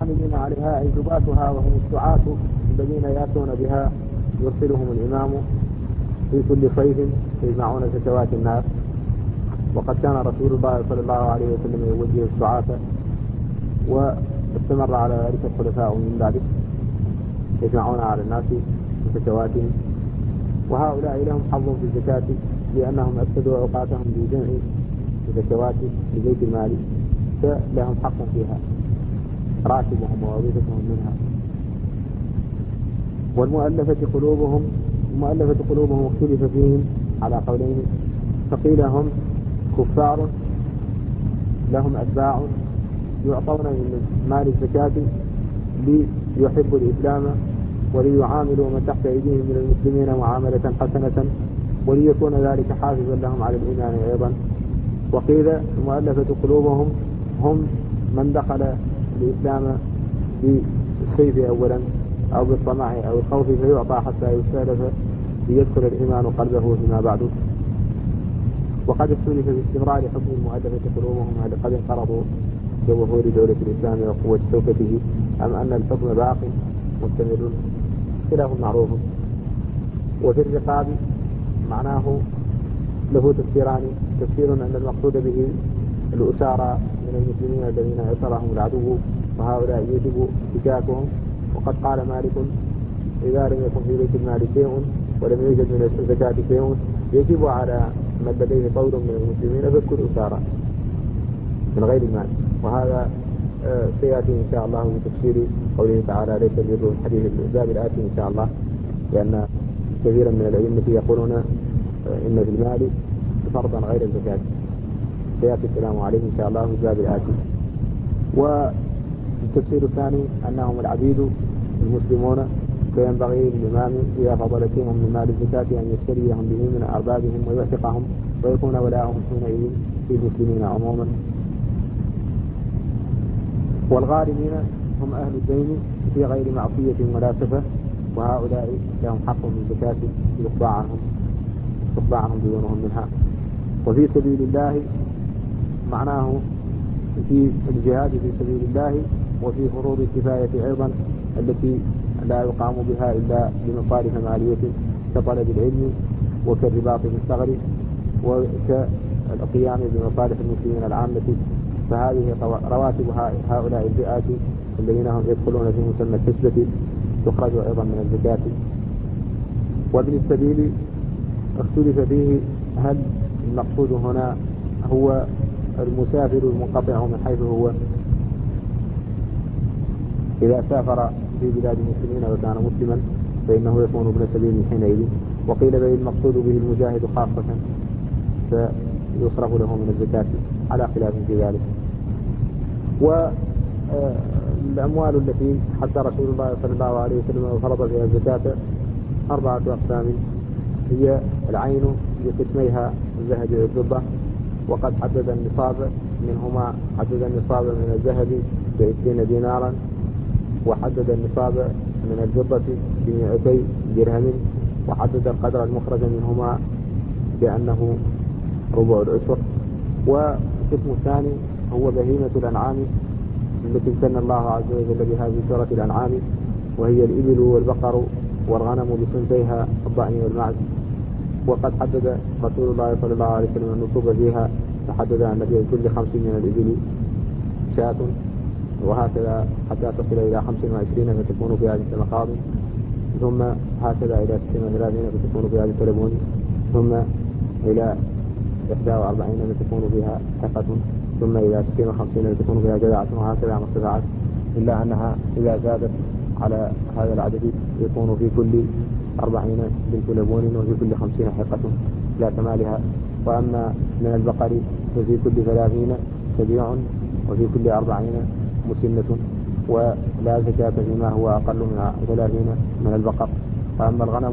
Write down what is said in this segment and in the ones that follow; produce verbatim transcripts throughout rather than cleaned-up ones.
الغالبين عليها أي جباتها وهم السعاة الذين يأتون بها يرسلهم الإمام في كل صيف يجمعون زكوات الناس. وقد كان رسول الله صلى الله عليه وسلم يوجه السعاة واستمر على ذلك الخلفاء من بعده يجمعون على الناس زكواتهم. وهؤلاء لهم حظ في الزكاة لأنهم أفسدوا أوقاتهم بجمع الزكوات لبيت المال فلهم حق فيها راتبهم ووظيفتهم منها. والمؤلفة قلوبهم المؤلفة قلوبهم اختلف فيهم على قولين، فقيل هم كفار لهم أتباع يعطون من مال الزكاة ليحبوا الإسلام وليعاملوا من تحت أيديهم من المسلمين معاملة حسنة وليكون ذلك حافظا لهم على الإيمان أيضا. وقيل المؤلفة قلوبهم هم من دخل الإسلام بالسيف أولا أو بالطمع أو الخوف فيعطى حتى يستهدف ليدخل الإيمان قلبه فيما بعد. وقد اختلف في استمرار حكم المؤلفة قلوبهم، هل قد انقرضوا بظهور دولة الإسلام وقوة شوكته أم أن الحكم باق مستمر، خلاف معروف. وفي الرقاب معناه له تفسيران، تفسير أن المقصود به الأسارى من المسلمين الذين أسرهم العدو وهؤلاء يجب فكاكهم. وقد قال مالك إذا لم يكن في بيت المال شيء ولم يوجد من الزكاة شيء يجب على من لديه قول من المسلمين فك الأسارى من غير المال. وهذا سيأتي إن شاء الله من تفسير قوله تعالى ليس البر الحديث الباب الآتي إن شاء الله، لأن كثيرا من الأئمة يقولون إن في المال فرضا غير الزكاة، سيأتي الكلام عليه إن شاء الله في الباب الآتي. والتفسير الثاني أنهم العبيد المسلمون فينبغي للإمام إذا فضل شيء من مال الزكاة أن يشتريهم به من أربابهم ويعتقهم ويكون ولاؤهم حينئذ في المسلمين عموما. والغارمين هم أهل الدين في غير معصية ولا سفة، وهؤلاء لهم حق في الزكاة يقضى عنهم يقضى عنهم ديونهم منها. وفي سبيل الله معناه في الجهاد في سبيل الله وفي فروض الكفاية أيضا التي لا يقام بها إلا بمصالح مالية كطلب العلم وكالرباط بالثغر وكالقيام بمصالح المسلمين العامة. فهذه رواتب هؤلاء الفئات الذين هم يدخلون في مسمى الحسبة تخرج أيضا من الزكاة. وابن السبيل اختلف فيه هل المقصود هنا هو المسافر المنقطع من حيث هو إذا سافر في بلاد المسلمين وكان مسلما فإنه يكون ابن سبيل حينئذ. وقيل بل المقصود به المجاهد خاصة فيصرف له من الزكاة على خلاف في ذلك. والأموال التي حتى رسول الله صلى الله عليه وسلم وفرض فيها الزكاة أربعة أقسام، هي العين بقسميها الذهب والفضة، وقد حدد النصاب منهما حدد النصاب من الذهب بعشرين دينارا، وحدد النصاب من الفضة بمئتي درهم، وحدد القدر المخرج منهما بأنه ربع العشر. والقسم الثاني هو بهيمة الأنعام التي امتن الله عز وجل بها في سورة الأنعام، وهي الإبل والبقر والغنم بصنفيها الضأن والمعز. وقد حدد رسول الله صلى الله عليه وسلم النصوب فيها، فحدد أن في كل خمس من الإبل شاة، وهكذا حتى تصل إلى خمس وعشرين فتكون في هذه المقاضي، ثم هكذا إلى ست وثلاثين فتكون في هذه التلبون، ثم إلى إحدى وأربعين فتكون فيها حقة، ثم إلى ستين وخمسين فتكون فيها جذعة، وهكذا ما ارتفعت، إلا أنها إذا زادت على هذا العدد يكون في كل أربعين بنت لبون وفي كل خمسين حقة لا كمالها. وأما من البقر ففي كل ثلاثين سبيع وفي كل أربعين مسنة، ولا زكاة فيما هو أقل من ثلاثين من البقر. وأما الغنم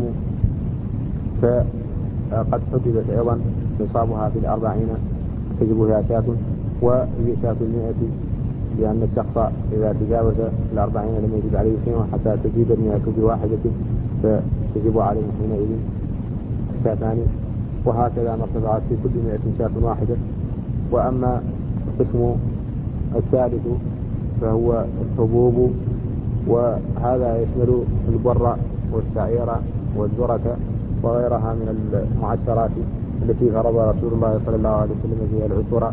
فقد حددت أيضا نصابها في الأربعين تجب فيها شاة، وهي شاة المئة، لأن الشخص إذا تجاوز الأربعين لم يجب عليه شيء حتى تزيد المئة بواحدة فتجب عليه حينئذ شاتان، وهكذا مرتفعات في كل مئة شاة واحدة. وأما القسم الثالث فهو الحبوب، وهذا يشمل البر والشعير والذرة وغيرها من المعشرات التي فرض رسول الله صلى الله عليه وسلم فيها العشر.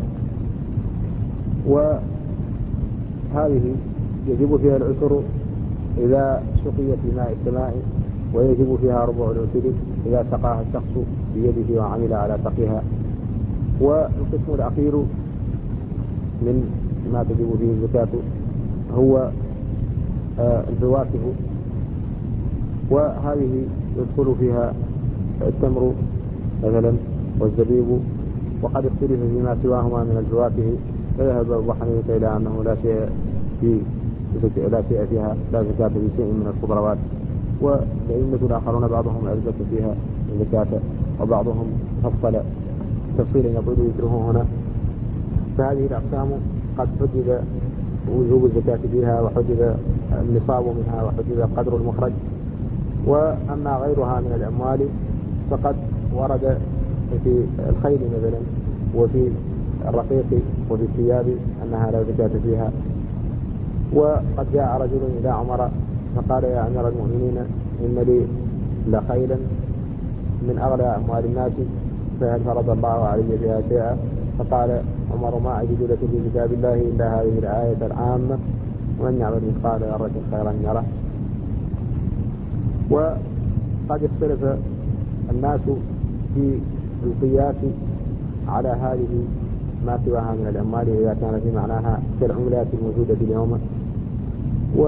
وهذه يجب فيها العشر إذا سقيت بماء السماء، ويجب فيها ربع العشر إذا سقاها الشخص بيده وعمل على سقيها. والقسم الأخير من ما تجب فيه الزكاة هو آه الفواكه، وهذه يدخل فيها التمر مثلا والزبيب، وقد اختلف فيما سواهما من الفواكه، فذهب أبو حنيفة إلى أنه لا شيء في لا شيء فيها لا زكاة في شيء من الخضروات، والأئمة الآخرون بعضهم أثبت فيها الزكاة وبعضهم فصل تفصيلا يطول ذكره هنا. فهذه الأقسام قد حدد وجوب الزكاة فيها، وحدد النصاب منها، وحدد قدر المخرج. وأما غيرها من الأموال فقد ورد في الخيل مثلا وفي الرقيق وفي الثياب أنها لا زكاة فيها. وقد جاء رجل إلى عمر فقال: يا أمير المؤمنين، إن لي لخيلا من أغلى أموال الناس، فهل فرض الله علي فيها شيئا؟ فقال عمر: ما أجد لك في كتاب الله إلا هذه الآية العامة: ومن يعمل مثقال ذرة خيرا يره. وقد اختلف الناس في القياس على هذه ما سواها من الأموال إذا كان في معناها كالعملات الموجودة اليوم. و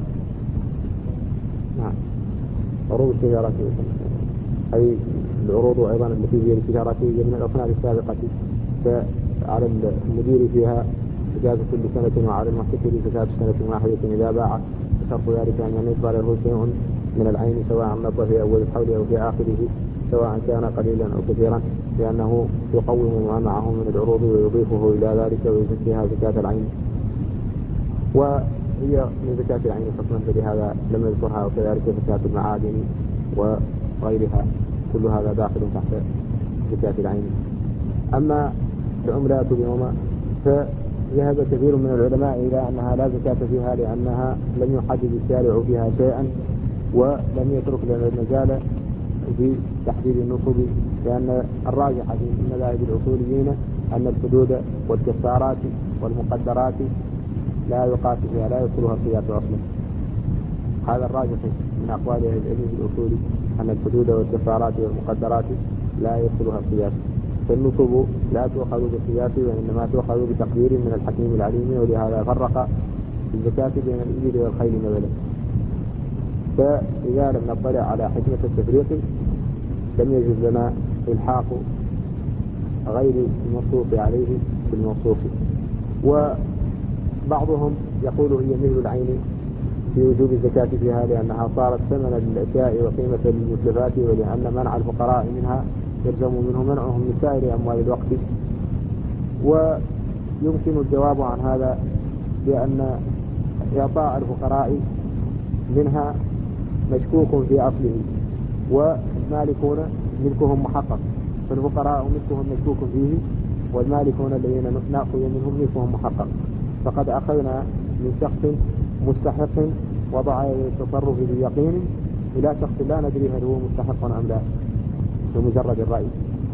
نعم عروض التجارة أي العروض أيضا التي هي التجارة من الأصناف السابقة، فعلى المدير فيها زكاة كل سنة، وعلى المحتكر زكاة سنة واحدة إذا باع، شرط ذلك أن يصدر له شيء من العين سواء نض في أول الحول أو في آخره، سواء كان قليلا أو كثيرا، لأنه يقوم ما معه من العروض ويضيفه إلى ذلك ويزكيها زكاة العين. وهي من زكاة العين حكما، فلهذا لم يذكرها، وكذلك زكاة المعادن وغيرها، كل هذا داخل تحت زكاة العين. أما العملات اليوم فذهب كثير من العلماء إلى أنها لا زكاة فيها، لأنها لم يحدد الشارع فيها شيئا، ولم يترك لنا المجال في تحديد النصب، لأن الراجح في مذاهب الأصوليين أن الحدود والكفارات والمقدرات لا يقاس فيها، لا يدخلها القياس أصلا. هذا الراجح من أقوال أهل العلم في الأصول، أن الحدود والكفارات والمقدرات لا يدخلها القياس. فالنصب لا تؤخذ بالقياس، وإنما تؤخذ بتقدير من الحكيم العليم، ولهذا فرق الزكاة بين الإبل والخيل مثلا. فإذا لم نطلع على حكمة التفريق لم يجوز لنا إلحاق غير المنصوص عليه بالمنصوص. وبعضهم يقول هي مثل العين في وجوب الزكاة فيها، لأنها صارت ثمنا للأشياء وقيمة للمتلفات، ولأن منع الفقراء منها يلزم منه منعهم من سائر أموال الوقت. ويمكن الجواب عن هذا بأن إعطاء الفقراء منها مشكوك في أصله، والمالكون ملكهم محقق، فالفقراء ملكهم مشكوك فيه، والمالكون الذين نأخذ منهم ملكهم محقق. فقد أخذنا من شخص مستحق وضع التصرف بيقين إلى شخص لا ندري هل هو مستحق أم لا بمجرد الرأي.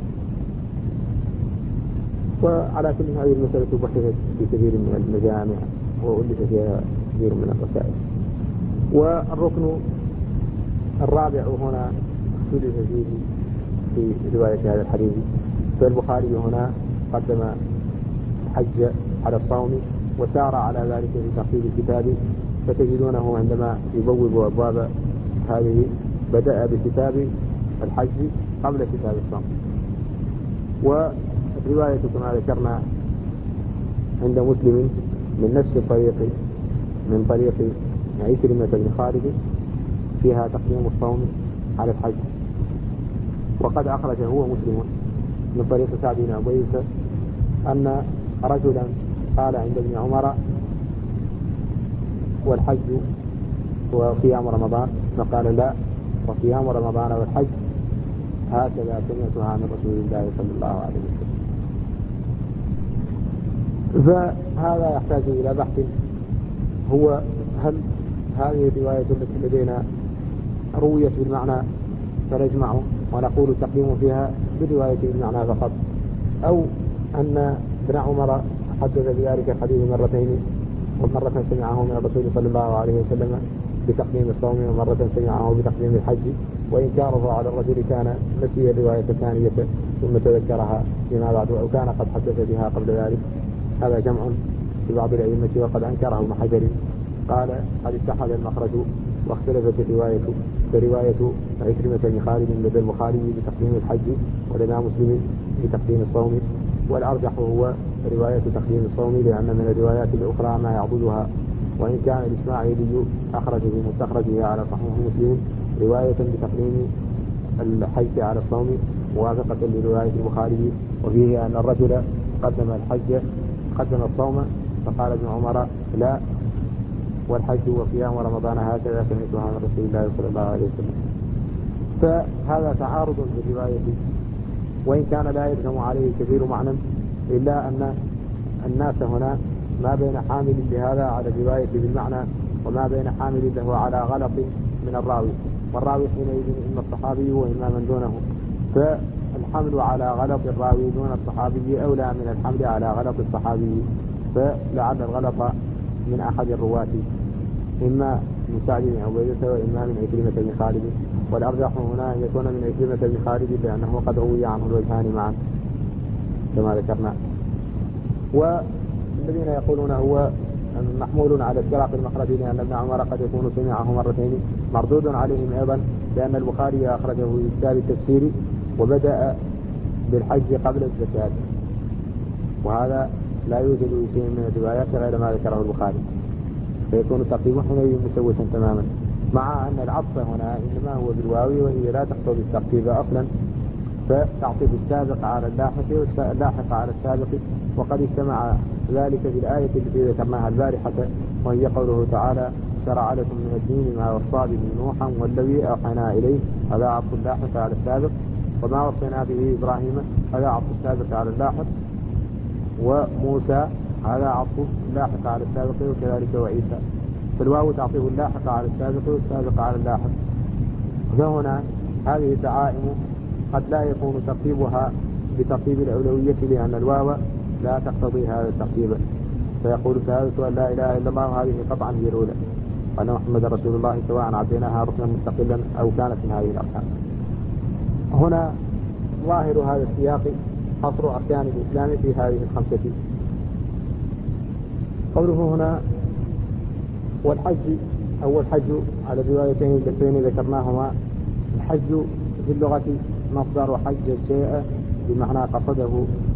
وعلى كل هذه المسألة بحثت في كثير من المجامع وألف فيها كثير من الرسائل. والركن الرابع هنا اختلف فيه في رواية هذا الحديث. فالبخاري هنا قدم الحج على الصوم وسار على ذلك في ترتيب الكتاب، فتجدونه عندما يبوب أبواب هذه بدأ بكتاب الحج قبل كتاب الصوم. والرواية كما ذكرنا عند مسلم من نفس الطريق، من طريق عكرمة بن خالد، فيها تقديم الصوم على الحج. وقد أخرج هو مسلم من طريق سعد بن عبيد أن رجلا قال عند ابن عمر: والحج وصيام رمضان؟ فقال: لا، وصيام رمضان والحج هكذا سمعتها من رسول الله صلى الله عليه وسلم. فهذا يحتاج إلى بحث هو هل هذه الرواية التي لدينا رويت بالمعنى فنجمع ونقول تقديم فيها بالرواية بالمعنى فقط، أو أن ابن عمر حدث بذلك الحديث مرتين، ومرة سمعه من الرسول صلى الله عليه وسلم بتقديم الصوم ومرة سمعه بتقديم الحج، وإنكاره على الرجل كان نسي الرواية الثانية ثم تذكرها فيما بعد، أو كان قد حدث بها قبل ذلك. هذا جمع في بعض الأئمة وقد أنكره ابن حجر، قال قد اتحد المخرج واختلفت الرواية، فرواية عكرمة بن خالد لدى البخاري بتقديم الحج ولدى مسلم بتقديم الصوم، والأرجح هو رواية تقديم الصوم، لأن من الروايات الأخرى ما يعضدها، وإن كان الإسماعيلي أخرج في مستخرجه على صحيح مسلم رواية بتقديم الحج على الصوم موافقة لرواية البخاري، وفيه أن الرجل قدم الحج قدم الصوم، فقال ابن عمر لا، والحج وصيام رمضان هكذا سمعتها من رسول الله صلى الله عليه وسلم. فهذا تعارض في الرواية، وإن كان لا يلزم عليه كثير معنى، إلا أن الناس هنا ما بين حامل لهذا على الرواية بالمعنى وما بين حامل له على غلط من الراوي، والراوي حينئذ إما الصحابي وإما من دونه، فالحمل على غلط الراوي دون الصحابي أولى من الحمل على غلط الصحابي، فلعل الغلط من أحد الرواة إما من سعد بن عبيدة وإما من عكرمة بن خالد، والأرجح هنا أن يكون من عكرمة بن خالد لأنه قد روي عنه الوجهان معا كما ذكرنا. والذين يقولون هو محمول على اشتراك المخرج لأن ابن عمر قد يكون سمعه مرتين مردود عليهم أيضا، لأن البخاري أخرجه في كتاب التفسير وبدأ بالحج قبل الزكاة، وهذا لا يوجد في شيء من الروايات غير ما ذكره البخاري، فيكون التقديم حينئذ مسوسا تماما، مع أن العطف هنا إنما هو بالواو وهي لا تقتضي الترتيب أصلا، فتعطف السابق على اللاحق واللاحق على السابق، وقد اجتمع ذلك في الآية التي ذكرناها البارحة، وهي قوله تعالى شرع لكم من الدين ما وصى به نوحا والذي أوحينا إليه، هذا عطف اللاحق على السابق، وما وصينا به إبراهيم هذا عطف السابق على اللاحق، وموسى هذا عطف اللاحق على السابق، وكذلك وعيسى، فالواو تعطيه اللاحق على السابق والسابق على اللاحق. فهنا هذه الدعائم قد لا يكون ترتيبها بترتيب الأولوية، لأن الواو لا تقتضي هذا الترتيب، فيقول شهادة أن لا إله إلا الله هذه قطعا هي الأولى، وأن محمد رسول الله سواء عديناها ركنا مستقلا أو كانت من هذه الأركان. هنا ظاهر هذا السياق حصر أركان الإسلام في هذه الخمسة. قوله هنا والحج أو الحج على الروايتين اللتين ذكرناهما، الحج في اللغة مصدر حج الشيء بمعنى قصده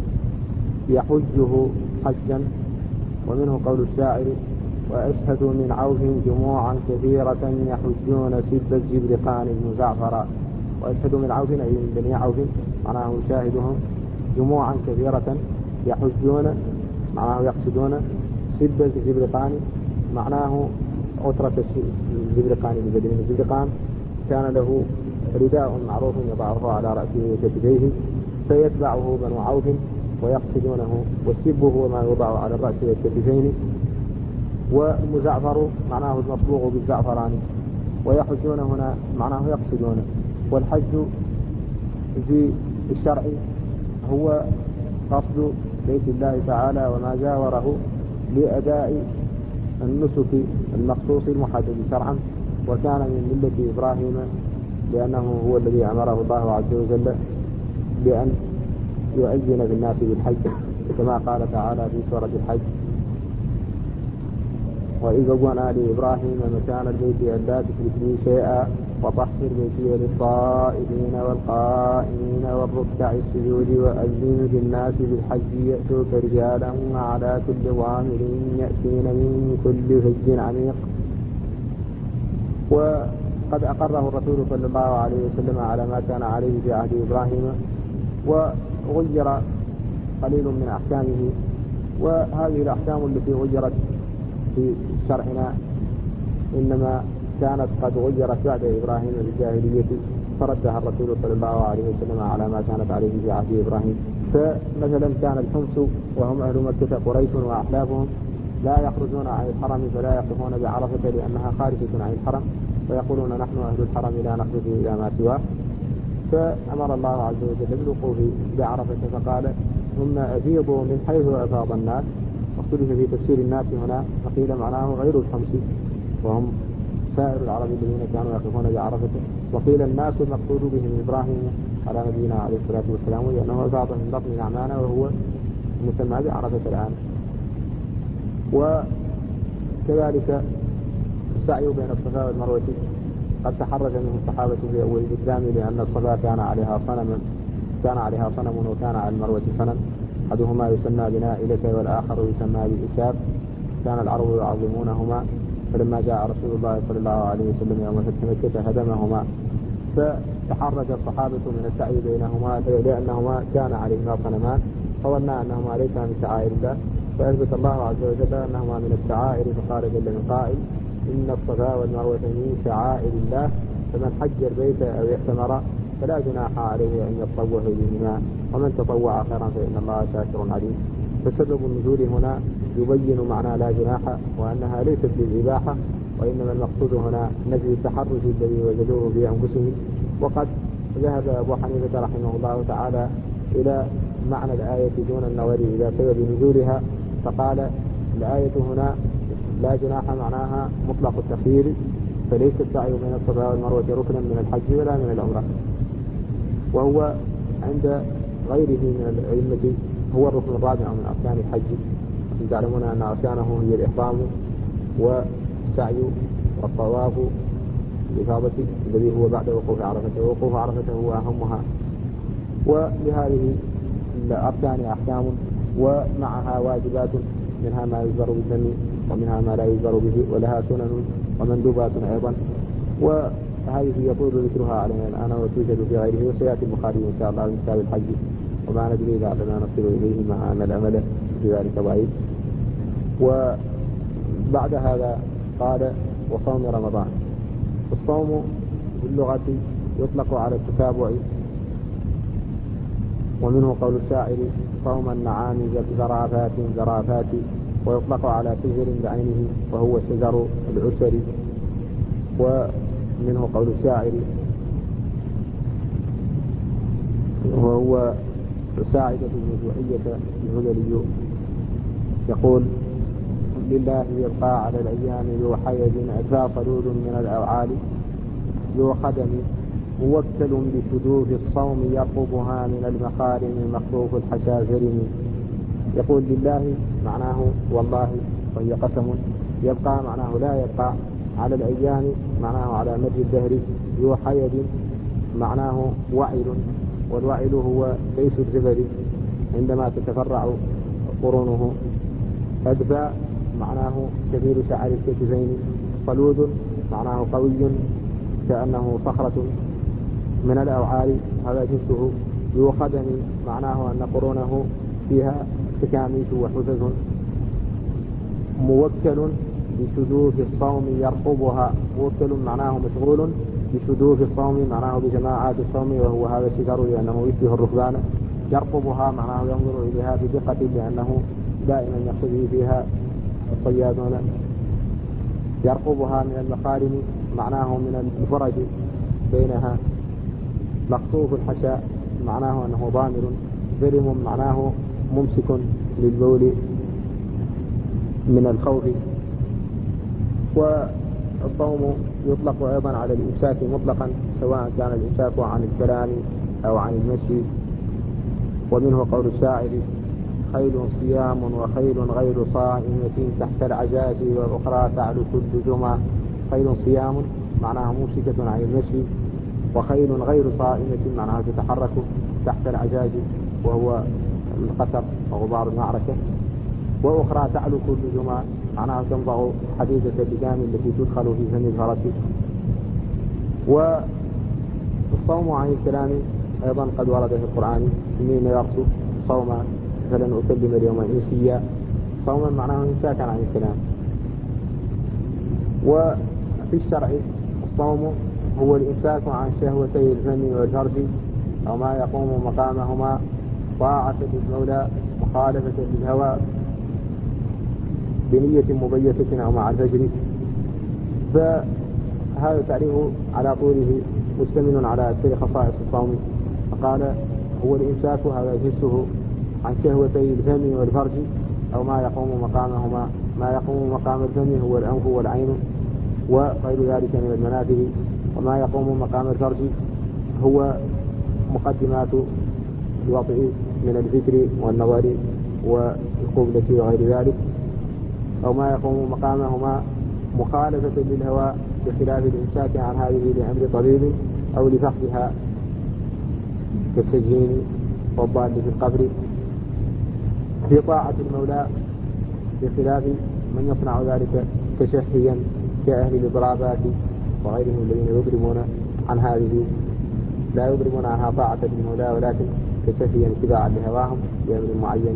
يحجه حجا، ومنه قول الشاعر وأشهد من عوف جموعا كثيرة يحجون سب الزبرقان بن زعفر. وأشهد من عوف أي من بني عوف معناه شاهدهم، جموعا كثيرة يحجون معناه يقصدون، سب الزبرقان معناه عترة الزبرقان ببدن الزبرقان، كان له رداء معروف يضعه على رأسه وكتفيه فيتبعه بنو عوف ويقصدونه، والسب هو ما يوضع على الرأس والكتفين، والمزعفر معناه المصبوغ بالزعفران، ويحجون هنا معناه يقصدون. والحج في الشرع هو قصد بيت الله تعالى وما جاوره لأداء النسك المخصوص المحدد شرعا، وكان من ملة إبراهيم لأنه هو الذي أمره الله عز وجل بأن يؤذن في الناس بالحج، كما قال تعالى في سورة الحج وإذ بوأنا لإبراهيم مكان البيت ألا تشرك بي شيئا وطهر بيتي للطائفين والقائمين والركع السجود وأذن في الناس بالحج يأتوك رجالا وعلى كل ضامر يأتين من كل فج عميق. وقد أقره الرسول صلى الله عليه وسلم على ما كان عليه في عهد إبراهيم، وغير قليل من أحكامه، وهذه الأحكام التي غيرت في شرعنا إنما كانت قد غيرت بعد إبراهيم في الجاهلية، فردها الرسول صلى الله عليه وسلم على ما كانت عليه في عهد إبراهيم. فمثلا كان الحمص وهم أهل مكة قريش وأحلافهم لا يخرجون عن الحرم فلا يقفون بعرفة لأنها خارجة عن الحرم، فيقولون نحن أهل الحرم لا نخرج إلى ما سواه. فأمر الله عز وجل بالوقوف بعرفة فقال ثم أفيضوا من حيث أفاض الناس. واختلف في تفسير الناس هنا، فقيل معناه غير الخمس وهم سائر العرب الذين كانوا يقفون بعرفة، وقيل الناس المقصود بهم إبراهيم على نبينا عليه الصلاة والسلام لأنه أفاض من بطن نعمان وهو مسمى بعرفة الآن. وكذلك السعي بين الصفا والمروة قد تحرج منه الصحابة في أول الإسلام لأن الصفا كان عليها صنم كان عليها صنم وكان على المروة صنم، أحدهما يسمى بنائلة والآخر يسمى بإساب، كان العرب يعظمونهما، فلما جاء رسول الله صلى الله عليه وسلم يوم فتح مكة هدمهما، فتحرج الصحابة من السعي بينهما لأنهما كان عليهما صنمان، فظنا أنهما ليس من شعائر الله، فأثبت الله عز وجل أنهما من الشعائر، فقال جل من قائل إن الصفا والمروة من شعائر الله فمن حج البيت أو اعتمر فلا جناح عليه أن يطوف بهما ومن تطوع خيرا فإن الله شاكر عليم. فسبب النزول هنا يبين معنى لا جناح وأنها ليست للإباحة، وإنما المقصود هنا نفي التحرج الذي وجدوه في أنفسهم. وقد ذهب أبو حنيفة رحمه الله تعالى إلى معنى الآية دون النظر إلى سبب نزولها، فقال الآية هنا لا جناح معناها مطلق التخيير، فليس السعي بين الصفا والمروة ركنا من الحج ولا من العمرة، وهو عند غيره من الأئمة هو الركن الرابع من أركان الحج. تعلمون أن أركانه هي الإحرام والسعي والطواف الإفاضة الذي هو بعد وقوف عرفة، ووقوف عرفة هو أهمها. ولهذه الأركان أحكام ومعها واجبات، منها ما يجبر بالدم ومنها ما لا يجبر به، ولها سنن ومندوبات أيضا، وهذه يطول ذكرها علينا الآن وتوجد في غيره، وسيأتي البخاري إن شاء الله من كتاب الحج، وما ندري لعلنا نصل إليه مع أن الأمل في ذلك ضعيف. وبعد هذا قال وصوم رمضان. الصوم باللغة يطلق على التتابع، ومنه قول الشاعر صوم النعام زرافات زرافات، ويطلق على شجر بعينه وهو شجر العسر. ومنه قول الشاعر وهو ساعدة بن جوحية الهذلي يقول لله يبقى على الأيام ذو حيد أتى صلود من الأوعال، ذو خدم موكل بشذوذ الصوم يرقبها من المخارم مخطوف الحشازرم. يقول لله معناه والله وهي قسم، يبقى معناه لا يبقى، على الأيام معناه على مجد الدهر، ذو حيد معناه وعل، والوعل هو ليس الزبد عندما تتفرع قرونه، أدبى معناه كثير شعر الكتفين، صلود معناه قوي كأنه صخرة من الأوعال هذا جنسه، ذو خدم معناه أن قرونه فيها تكاميش وحزز، موكل بشذوذ الصوم يرقبها، موكل معناه مشغول بشذوذ الصوم معناه بجماعات الصوم، وهو هذا الشجر لأنه يشبه الركبان، يرقبها معناه ينظر إليها بدقة لأنه دائما يقتدي فيها الصيادون، يرقبها من المخارم معناه من الفرج بينها، مقصوف الحشاء معناه أنه ضامر، ذرم معناه ممسك للبول من الخوف. والصوم يطلق أيضا على الإمساك مطلقا، سواء كان الإمساك عن الكلام أو عن المشي. ومنه قول الشاعر خيل صيام وخيل غير صائمة تحت العجاج والأخرى تعلو كل جمعة. خيل صيام معناها ممسكة عن المشي، وخيل غير صائمة معناها تتحرك تحت العجاج وهو القتر وغبار المعركة، وأخرى تعلو كل جمعة معناها تنضع حديدة اللجام التي تدخل في فم الفرس. والصوم عن الكلام أيضا قد ورد في القرآن إني نذرت صوما فلن أكلم اليوم إنسيا، صوما معناه إمساكا عن الكلام. وفي الشرع الصوم هو الإمساك عن شهوتي الفم والفرج أو ما يقوم مقامهما، طاعة للمولى مخالفة للهوى، بنية مبيتة أو مع الفجر. فهذا تعريف على طوله مشتمل على أكثر خصائص الصوم. فقال هو الإمساك، هذا جنسه، عن شهوتي الفم والفرج أو ما يقوم مقامهما. ما يقوم مقام الفم هو الأنف والعين وغير ذلك من المنافذ، وما يقوم مقام الفرج هو مقدمات الوطء من الفكر والنظر والقبلة وغير ذلك، أو ما يقوم مقامهما مخالفة للهوى بخلاف الإمساك عن هذه لأمر طبيب أو لفقدها كالسجين والضال في القبر. في طاعة المولى بخلاف من يصنع ذلك تشهيا كأهل الإضرابات وغيرهم الذين يضربون عن هذه، لا يضربون عنها طاعة للمولى ولكن تشهيا اتباعا لهواهم بأمر معين.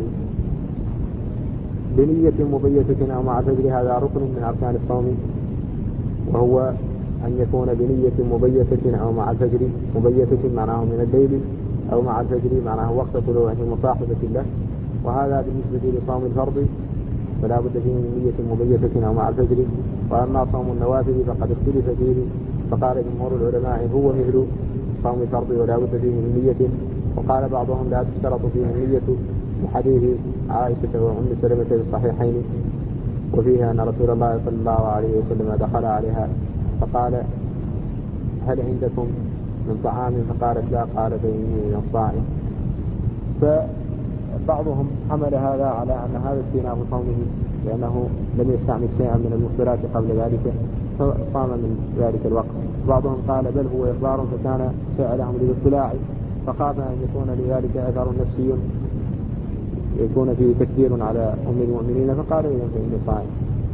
بنية مبيتة أو مع الفجر، هذا ركن من أركان الصوم، وهو أن يكون بنية مبيتة أو مع الفجر. مبيتة معناه من الليل، أو مع الفجر معناه وقت طلوعه مصاحبة له. وهذا بالنسبة لصوم الفرض فلا بد فيه من نية مبيتة أو مع الفجر. وأما صوم النوافل فقد اختلف فيه، فقال جمهور العلماء هو مثل صوم الفرض ولا بد فيه من نية، وقال بعضهم لا تشترط فيه النية لحديث عائشة وأم سلمة في الصحيحين وفيها أن رسول الله صلى الله عليه وسلم دخل عليها فقال هل عندكم من طعام؟ فقالت لا، قال فإني من الصائم. فبعضهم حمل هذا على أن هذا استئناف صومه لأنه لم يستعمل شيئا من المفطرات قبل ذلك فصام من ذلك الوقت. بعضهم قال بل هو إخبار فكان سألهم للاطلاع فخاف أن يكون لذلك أثر نفسي يكون فيه تكبير على أم المؤمنين فقال إذن فإني صائم.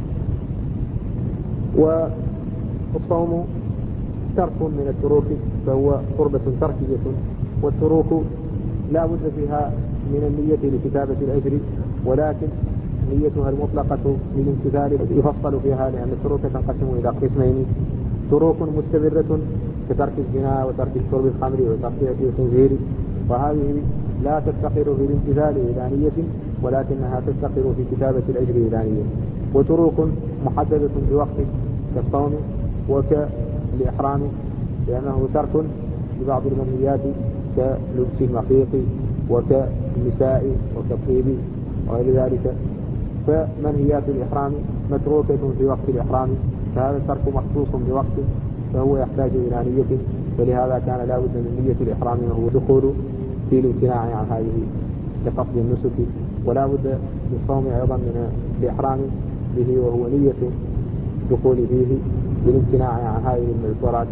والصوم ترك من التروك فهو قربة تركية، والتروك لا بد فيها من النية لكتابة الأجر، ولكن نيتها المطلقة للامتثال يفصل فيها، لأن التروك تنقسم إلى قسمين: تروك مستمرة كترك الزنا وترك شرب الخمر وترك الخنزير، وهذه لا تفتقر في الامتثال إلى نية ولكنها تفتقر في كتابة الأجر إلى نية. وتروك محددة بوقت كالصوم وكالإحرام، لأنه ترك لبعض المنهيات كلبس المخيط وكالنساء وكالطيب وغير ذلك. فمنهيات الإحرام متروكة في وقت الإحرام، فهذا الترك مخصوص بوقت فهو يحتاج إلى نية، ولهذا كان لا بد من نية الإحرام وهو دخول في الامتناع عن هذه لقصد النسك. ولا بد للصوم أيضا من الإحرام به وهو نية دخول فيه بالامتناع عن هذه المذكورات.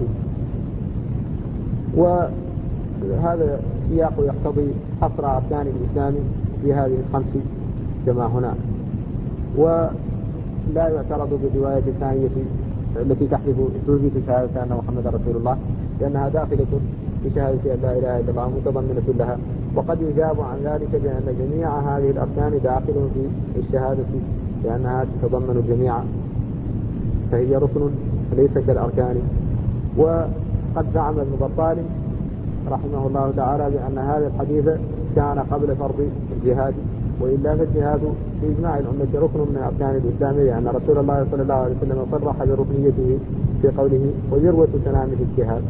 وهذا السياق يقتضي حصر أركان الإسلام في هذه الخمس كما هنا، ولا يعترض بالرواية الثانية التي تحدث تثبت شهادة أن محمد رسول الله، لأنها داخلة في شهادة أن لا إله إلا الله متضمنة لها. وقد يجاب عن ذلك بأن جميع هذه الأركان داخل في الشهادة لأنها تتضمن الجميع، فهي ركن ليس كالأركان. وقد زعم ابن بطال رحمه الله تعالى بأن هذا الحديث كان قبل فرض الجهاد، وإلا فالجهاد في إجماع الأمة ركن من أركان الإسلام، لأن رسول الله صلى الله عليه وسلم صرح بركنيته في قوله وذروة سنامه الجهاد.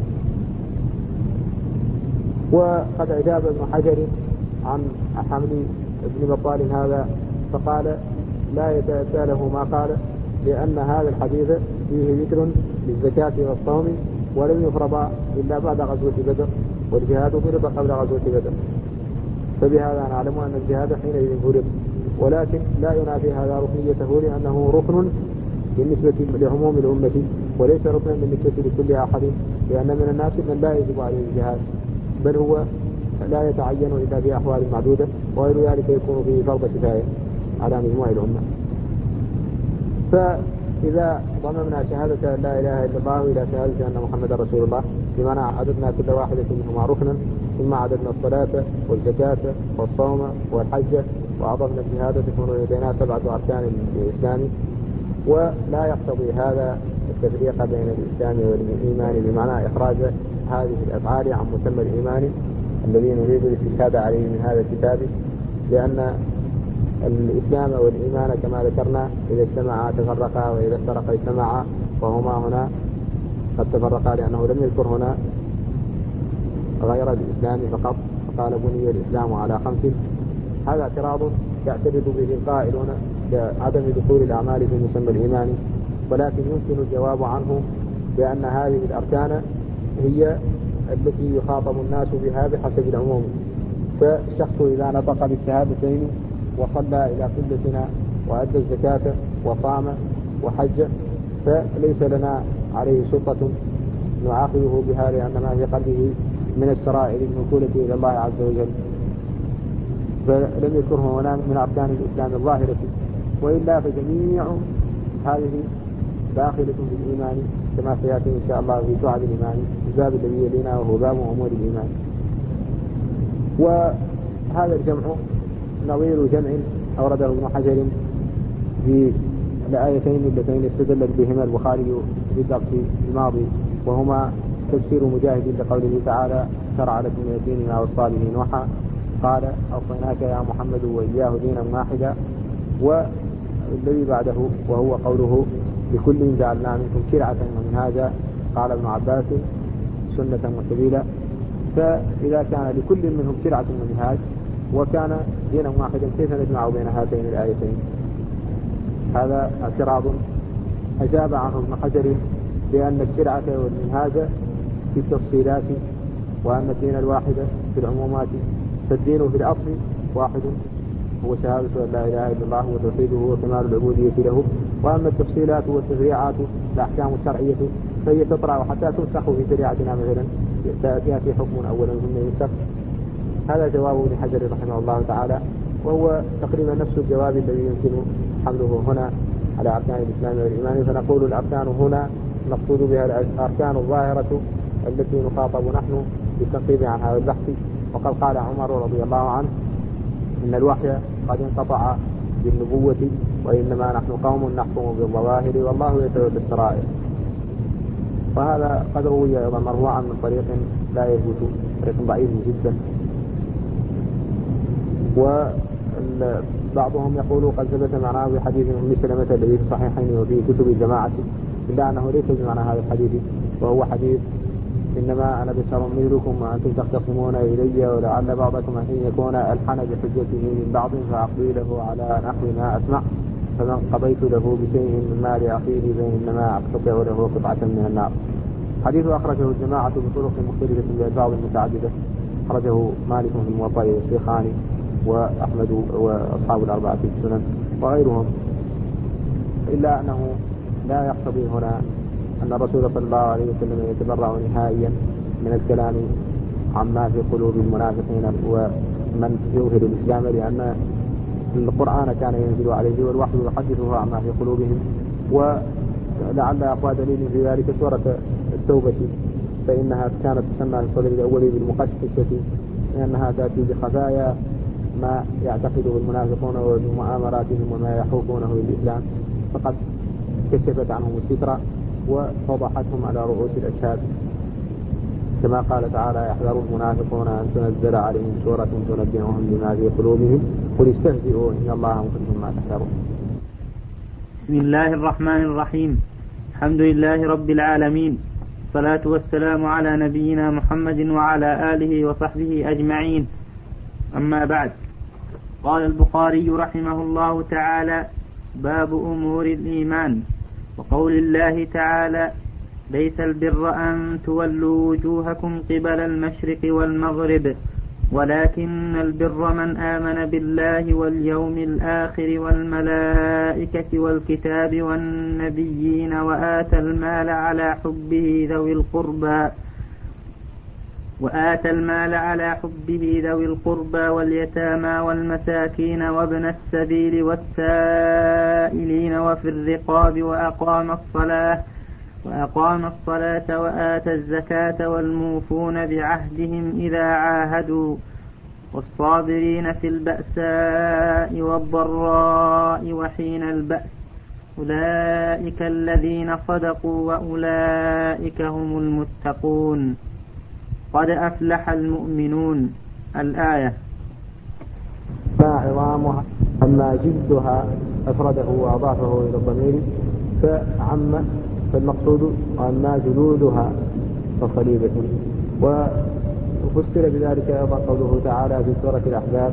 وقد أجاب ابن حجر عن حمل ابن بطال هذا فقال لا يتأتى له ما قال، لأن هذا الحديث فيه ذكر للزكاة والصوم ولم يفرض إلا بعد غزوة بدر، والجهاد فرض قبل غزوة بدر، فبهذا نعلم أن الجهاد حينئذ فرض، ولكن لا ينافي هذا ركنيته لأنه ركن بالنسبة لعموم الأمة وليس ركنا بالنسبة لكل أحد، لأن من الناس من لا يجب عليه الجهاد بل هو لا يتعين إلا في أحوال معدودة، وغير ذلك يكون فيه فرض كفاية على مجموع الأمة. فإذا ضممنا شهادة لا إله إلا الله إلى شهادة أن محمد رسول الله بمعنى عددنا كل واحدة منهما ركنا، ثم عددنا الصلاة والزكاة والصوم والحج وأضفنا الجهاد تكون لدينا سبعة أركان للإسلام. ولا يقتضي هذا التفريق بين الإسلام والإيمان بمعنى إخراج هذه الأفعال عن مسمى الإيمان الذي نريد الاستشهاد عليه من هذا الكتاب، لأن الإسلام والإيمان كما ذكرنا إذا اجتمعا تفرقا وإذا افترقا اجتمعا، وهما هنا قد تفرقا لأنه لم يذكر هنا غير الإسلام فقط، فقال بني الإسلام على خمس. هذا اعتراض يعترض به قائلون بعدم دخول الأعمال في مسمى الإيمان، ولكن يمكن الجواب عنه بأن هذه الأركان هي التي يخاطب الناس بها بحسب العموم. فالشخص إذا نطق بالشهادتين وصلى إلى قبلتنا وأدى الزكاة وصام وحج فليس لنا عليه سلطة نعاقبه بها، لأن ما في قلبه من السرائر الموكولة إلى الله عز وجل، فلم يذكره هنا من أركان الإسلام الظاهرة. وإلا فجميع هذه داخلة في الإيمان كما سيأتي إن شاء الله في شعب الإيمان، الباب الذي يلينا وهو باب أمور الإيمان. وهذا الجمع نظير جمع أورده ابن حجر في الآيتين اللتين استدلت بهما البخاري في الدرس الماضي، وهما تفسير مجاهد لقوله تعالى: شرع لكم من الدين ما وصى به نوحا قال أوصيناك يا محمد وإياه دينا واحدا، والذي بعده وهو قوله: لكل جعلنا منكم شرعة ومنهاجا قال ابن عباس سنة وسبيلا. فإذا كان لكل منهم شرعة ومنهاج وكان دينا واحدا كيف نجمع بين هاتين الآيتين؟ هذا اعتراض أجاب عنه ابن حجر بأن الشرعة والمنهاج في التفصيلات، وأن الدين الواحد في العمومات، فالدين في الأصل واحد هو شهادة أن لا إله إلا الله وتوحيده وكمال العبودية له، وأما التفصيلات والتشريعات الأحكام الشرعية فهي تطرأ حتى تنسخ في شريعتنا، مثلا يأتي حكم أولا ثم ينسخ. هذا جواب ابن حجر رحمه الله تعالى، وهو تقريبا نفس الجواب الذي يمكن حمله هنا على أركان الإسلام والإيمان. فنقول الأركان هنا نقصد بها الأركان الظاهرة التي نخاطب نحن بالتنقيب عن هذا البحث. وقد قال عمر رضي الله عنه: إن الوحي قد انقطع بالنبوة وإنما نحن قوم نحكم بالظواهر والله يتولى السرائر. وهذا قد روي أيضا مرفوعا من طريق لا يثبت، طريق ضعيف جدا. وبعضهم يقول قد ثبت معناه في حديث أم سلمة الذي في الصحيحين وفي كتب الجماعة، إلا أنه ليس بمعنى هذا الحديث، وهو حديث: إنما أنا بشر مثلكم وأنتم تختصمون إلي ولعل بعضكم أن يكون ألحن بحجته من بعض فأقضي له على نحو ما أسمع، فمن قضيت له بشيء من مال أخيه فإنما أقتطع له قطعة من النار. حديث أخرجه الجماعة بطرق مختلفة بألفاظ متعددة، أخرجه مالك في الموطأ والشيخاني وأحمد وأصحاب الأربعة في السنن وغيرهم، إلا أنه لا يقتضي هنا أن الرسول صلى الله عليه وسلم يتبرع نهائيا من الكلام عما في قلوب المنافقين ومن يظهر الإسلام، لأن القرآن كان ينزل عليه والوحي يحدثه عما في قلوبهم. ولعل أقوى دليل في ذلك سورة التوبة، فإنها كانت تسمى في الصدر الأول بالمقشقشة، لأنها تأتي بخفايا ما يعتقده المنافقون وبمؤامراتهم وما يحوكونه للإسلام، فقد كشفت عنهم الستر وفضحتهم على رؤوس الأشهاد، كما قال تعالى: يحذر المنافقون أن تنزل عليهم سورة تنبئهم بما في قلوبهم قل استهزئوا إن الله مخرج ما تحذرون. بسم الله الرحمن الرحيم. الحمد لله رب العالمين، الصلاة والسلام على نبينا محمد وعلى آله وصحبه أجمعين. أما بعد، قال البخاري رحمه الله تعالى: باب أمور الإيمان. وقول الله تعالى: ليس البر أن تولوا وجوهكم قبل المشرق والمغرب ولكن البر من آمن بالله واليوم الآخر والملائكة والكتاب والنبيين وآتى المال على حبه ذوي القربى وآتى المال على حبه ذوي القربى واليتامى والمساكين وابن السبيل والسائلين وفي الرقاب وأقام الصلاة وأقام الصلاة وآتى الزكاة والموفون بعهدهم إذا عاهدوا والصابرين في البأساء والضراء وحين البأس أولئك الذين صدقوا وأولئك هم المتقون قد أفلح المؤمنون. الآية. ما عظام أما جلدها أفرده وأضافه إلى الضمير فعم، فالمقصود أما جلودها فصليبة. وفسر بذلك أيضا قوله تعالى في سورة الأحزاب: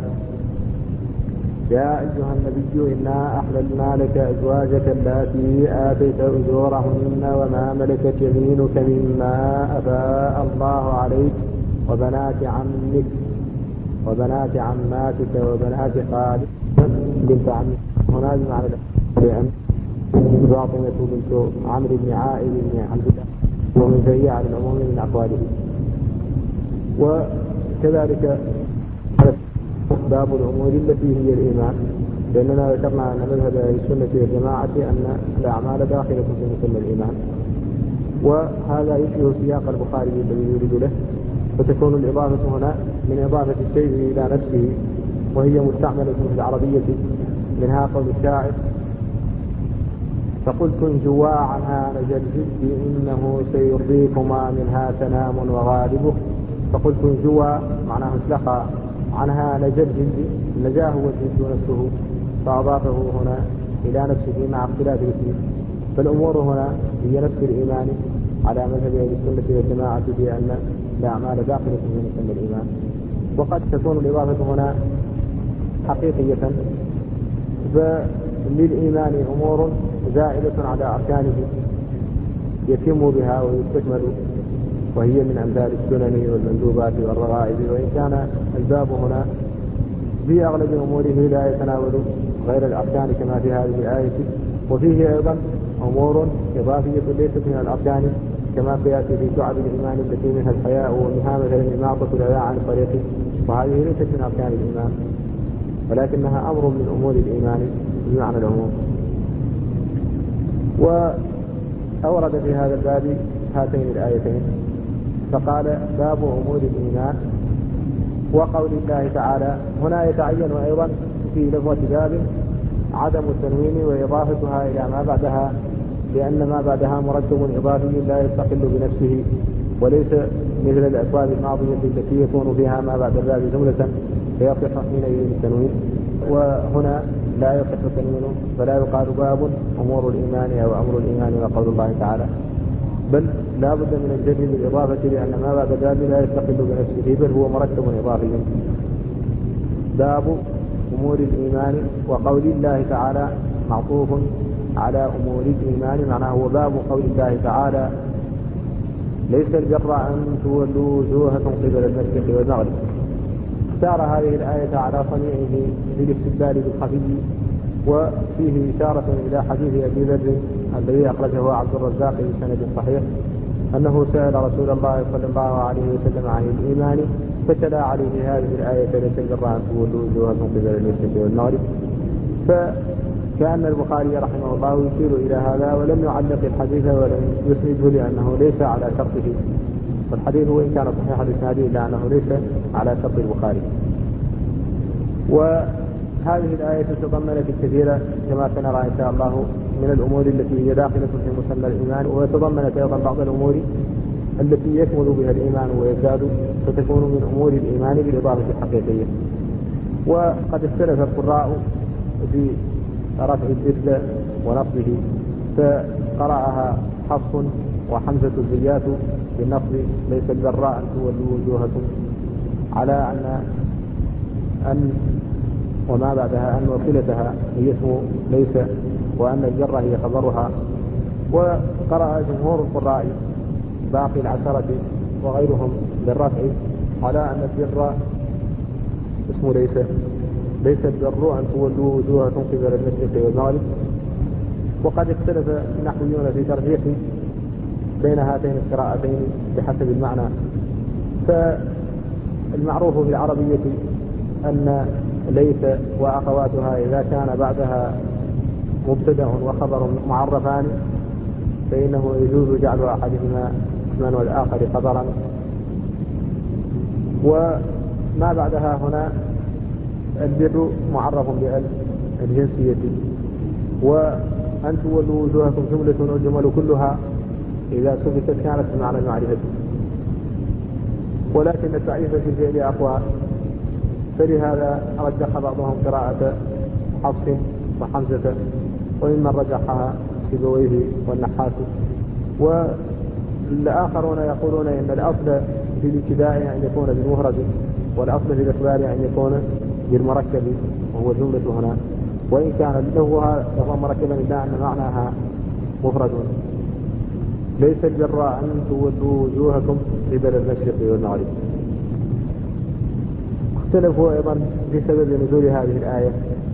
يا أيها النبي إنا أحللنا لك أزواجك اللاتي آتيت أجورهن وما ملكت يمينك مما أفاء الله عليك وبنات عمك وبنات عماتك وبنات خالك بنت عمك. هنا بمعنى لأن فاطمة بنت عمرو بن عائل بن عبد الله ومن ذرية على العموم من أقواله. وكذلك باب الأمور التي هي الإيمان، لأننا ذكرنا أن مذهب أهل السنة والجماعة أن الأعمال داخلة في مسمى الإيمان، وهذا يشبه سياق البخاري الذي يريد له، فتكون الإضافة هنا من إضافة الشيء إلى نفسه، وهي مستعملة في العربية، منها قول الشاعر: فقلت جواعها نجى الجد إنه سيرضيكما منها تنام وغالبه. فقلت جوا معناه اسلخى عنها نجى الجد، نجاه والجد نفسه، فأضافه هنا إلى نفسه مع اختلاف الاسم. فالأمور هنا هي نفس الإيمان على مذهب أهل السنة والجماعة بأن الأعمال داخلة في مسمى الإيمان. وقد تكون الإضافة هنا حقيقية، فللإيمان أمور زائدة على أركانه يتم بها ويستكمل، وهي من أمثال السنن والمندوبات والرغائب. وإن كان الباب هنا في أغلب أموره لا يتناول غير الأركان كما في هذه الآية، وفيه أيضا أمور إضافية ليست من الأركان كما سيأتي في شعب الإيمان التي منها الحياء، ومنها مثلا إماطة الأذى عن طريقه، وهذه ليست من أركان الإيمان ولكنها أمر من أمور الإيمان بمعنى العموم. وأورد في هذا الباب هاتين الآيتين، فقال: باب أمور الإيمان. وقول الله تعالى هنا يتعين أيضا في لفظة باب عدم التنوين وإضافتها إلى ما بعدها، لأن ما بعدها مركب إضافي لا يستقل بنفسه، وليس مثل الأسباب الماضية التي يكون فيها ما بعد الباب جملة فيصح حينئذ التنوين، وهنا لا يصح التنوين، فلا يقال باب أمور الإيمان أو أمر الإيمان وقول الله تعالى، بل لا بد من الجر بالإضافة، لأن ما بعد الباب لا يستقل بنفسه بل هو مركب إضافي. باب أمور الإيمان. وقول الله تعالى معطوف على أمور الإيمان، معناه هو باب قول الله تعالى: ليس البر أن تولوا وجوهكم قبل المشرق والمغرب. اختار هذه الآية على صنيعه بالاستدلال بالخفي، وفيه إشارة إلى حديث أبي ذر الذي أخرجه عبد الرزاق بسند صحيح أنه سأل رسول الله صلى الله عليه وسلم عن الإيمان فتلا عليه هذه الآية: ليس البر أن تولوا وجوهكم قبل المشرق والمغرب. فكأن البخاري رحمه الله يشير إلى هذا ولم يعلق الحديث ولم يسنده لأنه ليس على شرطه، والحديث وإن كان صحيح الإسناد إلا أنه ليس على شرط البخاري. وهذه الآية تضمنت الكثير كما سنرى إن شاء الله من الأمور التي هي داخلة في مسمى الإيمان، وتضمنت أيضا بعض الأمور التي يكمل بها الإيمان ويزداد، فتكون من أمور الإيمان بالإضافة الحقيقية. وقد اختلف القراء في رفع الإثل ونصبه، فقرأها حفص وحمزة الزيات بالنصب: ليس البر أن تولوا وجوهكم، على أن أن وما بعدها أن وصلتها هي اسم ليس، وأن الجر هي خبرها. وقرأ جمهور القراء باقي العشرة وغيرهم بالرفع على أن البر اسم ليس، ليس البر أن تولوا وجوهكم قبل المشرق والمغرب. وقد اختلف النحويون في ترجيح بين هاتين القراءتين بحسب المعنى. فالمعروف في العربية أن ليس وأخواتها إذا كان بعدها مبتدأ وخبر معرفان فإنه يجوز جعل أحدهما اسما والآخر خبرا. وما بعدها هنا البر معرف بأل الجنسية، وأن تولوا وجوهكم جملة والجمل كلها إذا سبتت كانت بمعنى المعرفة، ولكن التعريف في الفعل أقوى، فلهذا رجح بعضهم قراءة حفص وحمزة، وممن رجحها سيبويه والنحاس. والآخرون يقولون إن الأصل في الابتداء أن يكون بالمفرد، والأصل في الإخبار أن يكون بالمركب، وهو الجملة هنا، وإن كان لفظها لفظا مركبا إلا أن معناها مفرد. ليس البر أن تولوا وجوهكم قبل المشرق والمغرب. اختلفوا أيضا في سبب نزول هذه الآية،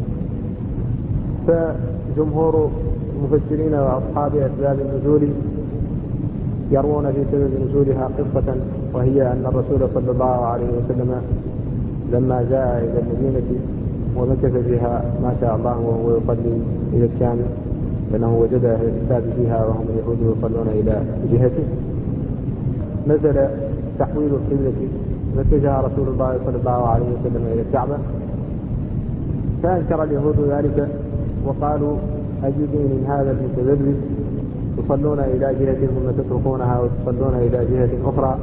فجمهور المفسرين وأصحاب أسباب النزول يرون في سبب نزولها قصة، وهي أن الرسول صلى الله عليه وسلم لما جاء إلى المدينة ومكث فيها ما شاء الله وهو يصلي إلى الشام، لأنه وجد أهل الكتاب فيها وهم اليهود يصلون إلى جهته، نزل تحويل القبلة، فاتجه رسول الله صلى الله عليه وسلم إلى الكعبة، فأنكر اليهود ذلك وقالوا أي دين هذا في تذبذب، تصلون إلى جهة ثم تتركونها وتصلون إلى جهة أخرى.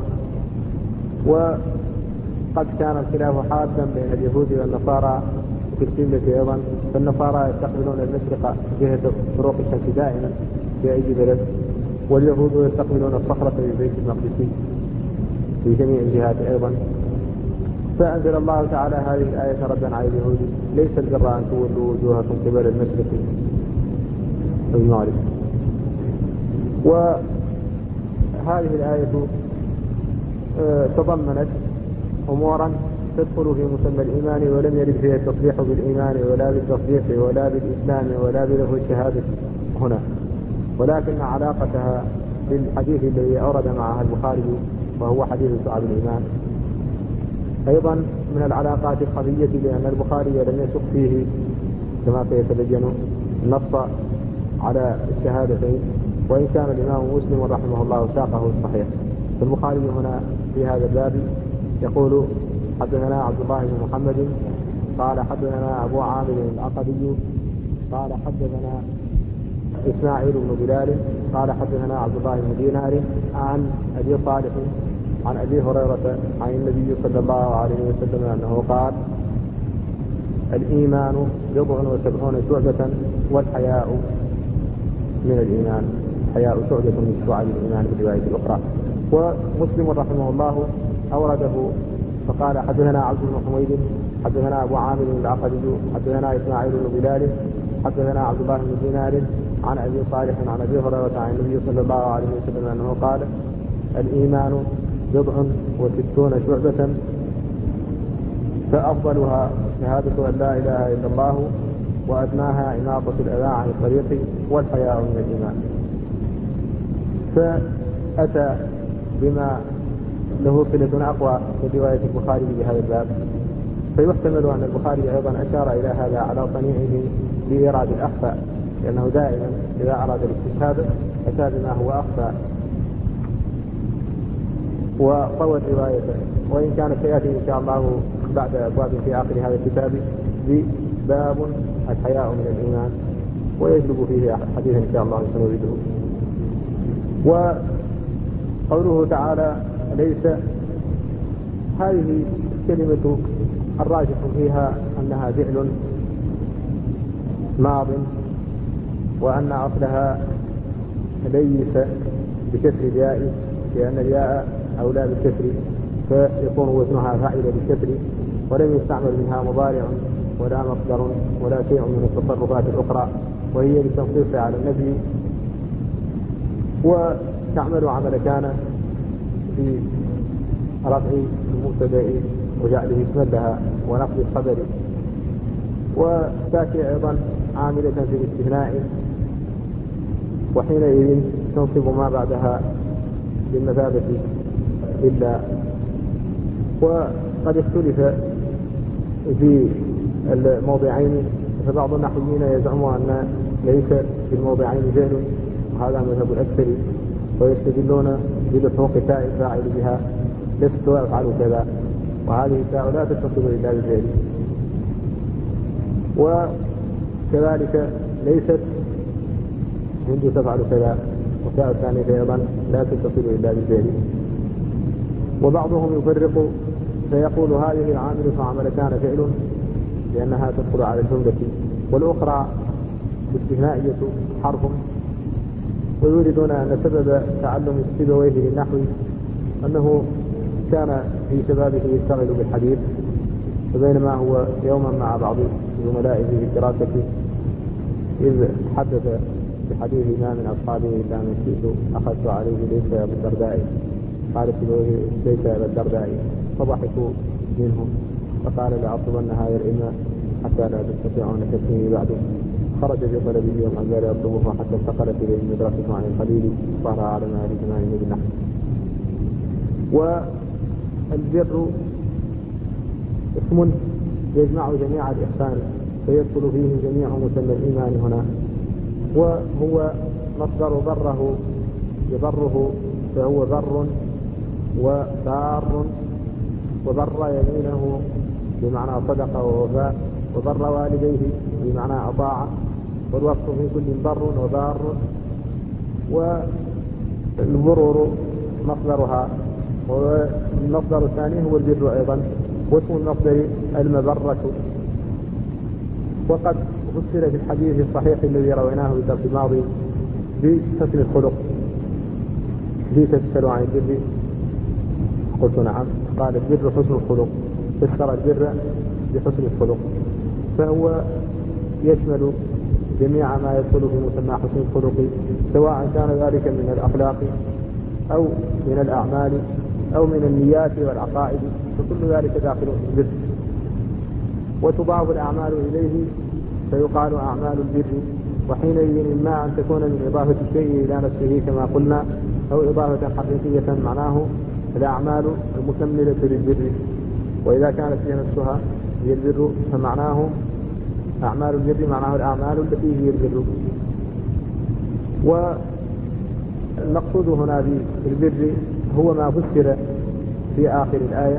وقد كان الخلاف حادا بين اليهود والنصارى في القبلة أيضا، فالنصارى يستقبلون المشرق جهة طرق الشمس دائما في أي بلد، واليهود يستقبلون الصخرة في بيت المقدس في جميع الجهات أيضا. فأنزل الله تعالى هذه الآية ردا على اليهود: ليس البر أن تولوا وجوهكم قبل المشرق والمغرب. وهذه الآية تضمنت أمورا تدخل في مسمى الإيمان، ولم يرد فيها التصريح بالإيمان ولا بالتصديق ولا بالإسلام ولا بلفظ الشهادة هنا، ولكن علاقتها بالحديث الذي أورد معها البخاري وهو حديث شعب الإيمان أيضا من العلاقات الخفية، لأن البخاري لم يسق فيه كما سيتبين النص على الشهادتين، وإن كان الإمام مسلم رحمه الله ساقه الصحيح. فالبخاري هنا في هذا الباب يقول: حدثنا عبد الله بن محمد قال حدثنا أبو عامر العقدي قال حدثنا إسماعيل بن بلال قال حدثنا عبد الله بن دينار عن أبي صالح عن أبي هريرة عن النبي صلى الله عليه وسلم أنه قال: الإيمان بضع وسبعون شعبة والحياء من الإيمان. الحياء شعبة من شعب الإيمان في الرواية الأخرى. ومسلم رحمه الله أورده فقال: حدثنا عبد بن حميد حدثنا أبو عامر العقدي حدثنا إسماعيل بن بلال حدثنا عبد الله بن دينار عن أبي صالح عن أبي هريرة عن النبي صلى الله عليه وسلم أنه قال: الإيمان بضع وستون شعبة فأفضلها شهادة أن لا إله إلا الله، وأدناها إماطة الأذى عن الطريق، والحياء من الإيمان. فأتى بما له صلة أقوى في رواية البخاري بهذا الباب، فيحتمل أن البخاري أيضا أشار إلى هذا على صنيعه لإيراد الأخفى، لأنه دائما إذا أراد الاستشهاد أتى بما هو أخفى وطوى الرواية، وإن كانت سيأتي إن شاء الله بعد أبواب في آخر هذا الكتاب بباب الحياء من الإيمان، ويجلب فيه حديثا إن شاء الله سنريده. وقوله تعالى ليس، هذه الكلمة الراجح فيها أنها فعل ماض، وأن أصلها ليس بكسر الياء، لأن الياء أولى بالكسر فيكون وزنها فاعل بالكسر، ولم يستعمل منها مضارع ولا مصدر ولا شيء من التصرفات الأخرى، وهي للتنصيص على النفي. وتعمل عمل كان في رفع المبتدأ وجعله اسما لها ونقل الخبر، وتأتي أيضا عاملة في الاستثناء، وحينئذ تنصب ما بعدها بالمثابة إلا. وقد اختلف في الموضعين، فبعض النحويين يزعم أن ليس في الموضعين فعل، وهذا مذهب الأكثر، ويستدلون بلحوق تاء الفاعل بها: لست أفعل كذا، وهذه التاء لا تتصل إلا بالفعل. وكذلك ليست هند تفعل كذا، وتاء الثانية أيضا لا تتصل إلا بالفعل. وبعضهم يفرق فيقول: هذه العامل فعمل كان فعل، لأنها تدخل على الجملة والأخرى استثنائية حرف، ويريدون أن سبب تعلم سيبويه للنحو أنه كان في شبابه يشتغل بالحديث، فبينما هو يوما مع بعض زملائه في الدراسة إذ حدث بحديث ما من أصحابه إلا من شئت أخذت عليه ليس أبو الدرداء، قال سيبويه ليس أبو الدرداء، فضحكوا منه فقال لأطلبن هذا الإمام حتى لا تستطيعون كفيه بعده. خرج في طلبه يوم أن قال يطلبه حتى انتقلت إليه المدرسة عن الخليل صار على ما لزمانه بالنحو. والبر اسم يجمع جميع الإحسان فيدخل فيه جميع مسمى الإيمان هنا، وهو مصدر بره يبره، فهو بر وبار، وبر يمينه بمعنى صدق ووفاء، وبر والديه بمعنى أطاع، والوصف في كل بر وبار. والبرور مصدرها، والمصدر الثاني هو البر أيضا، واسم المصدر المبرة. وقد فسر في الحديث الصحيح الذي رويناه في الدرس الماضي بحسن الخلق. لي تسألوا عن البر؟ قلت نعم. قال البر حسن الخلق، فسر البر بحسن الخلق، فهو يشمل جميع ما يدخل في مسمى حسن الخلق، سواء كان ذلك من الأخلاق أو من الأعمال أو من النيات والعقائد، فكل ذلك داخل في البر. وتضاف الأعمال إليه فيقال أعمال البر، وحينئذ إما أن تكون من إضافة الشيء إلى نفسه كما قلنا، أو إضافة حقيقية معناه الأعمال المكملة للبر، وإذا كانت هي نفسها هي البر فمعناه أعمال البر معناه الأعمال التي هي البر. والمقصود هنا بالبر هو ما فسر في آخر الآية،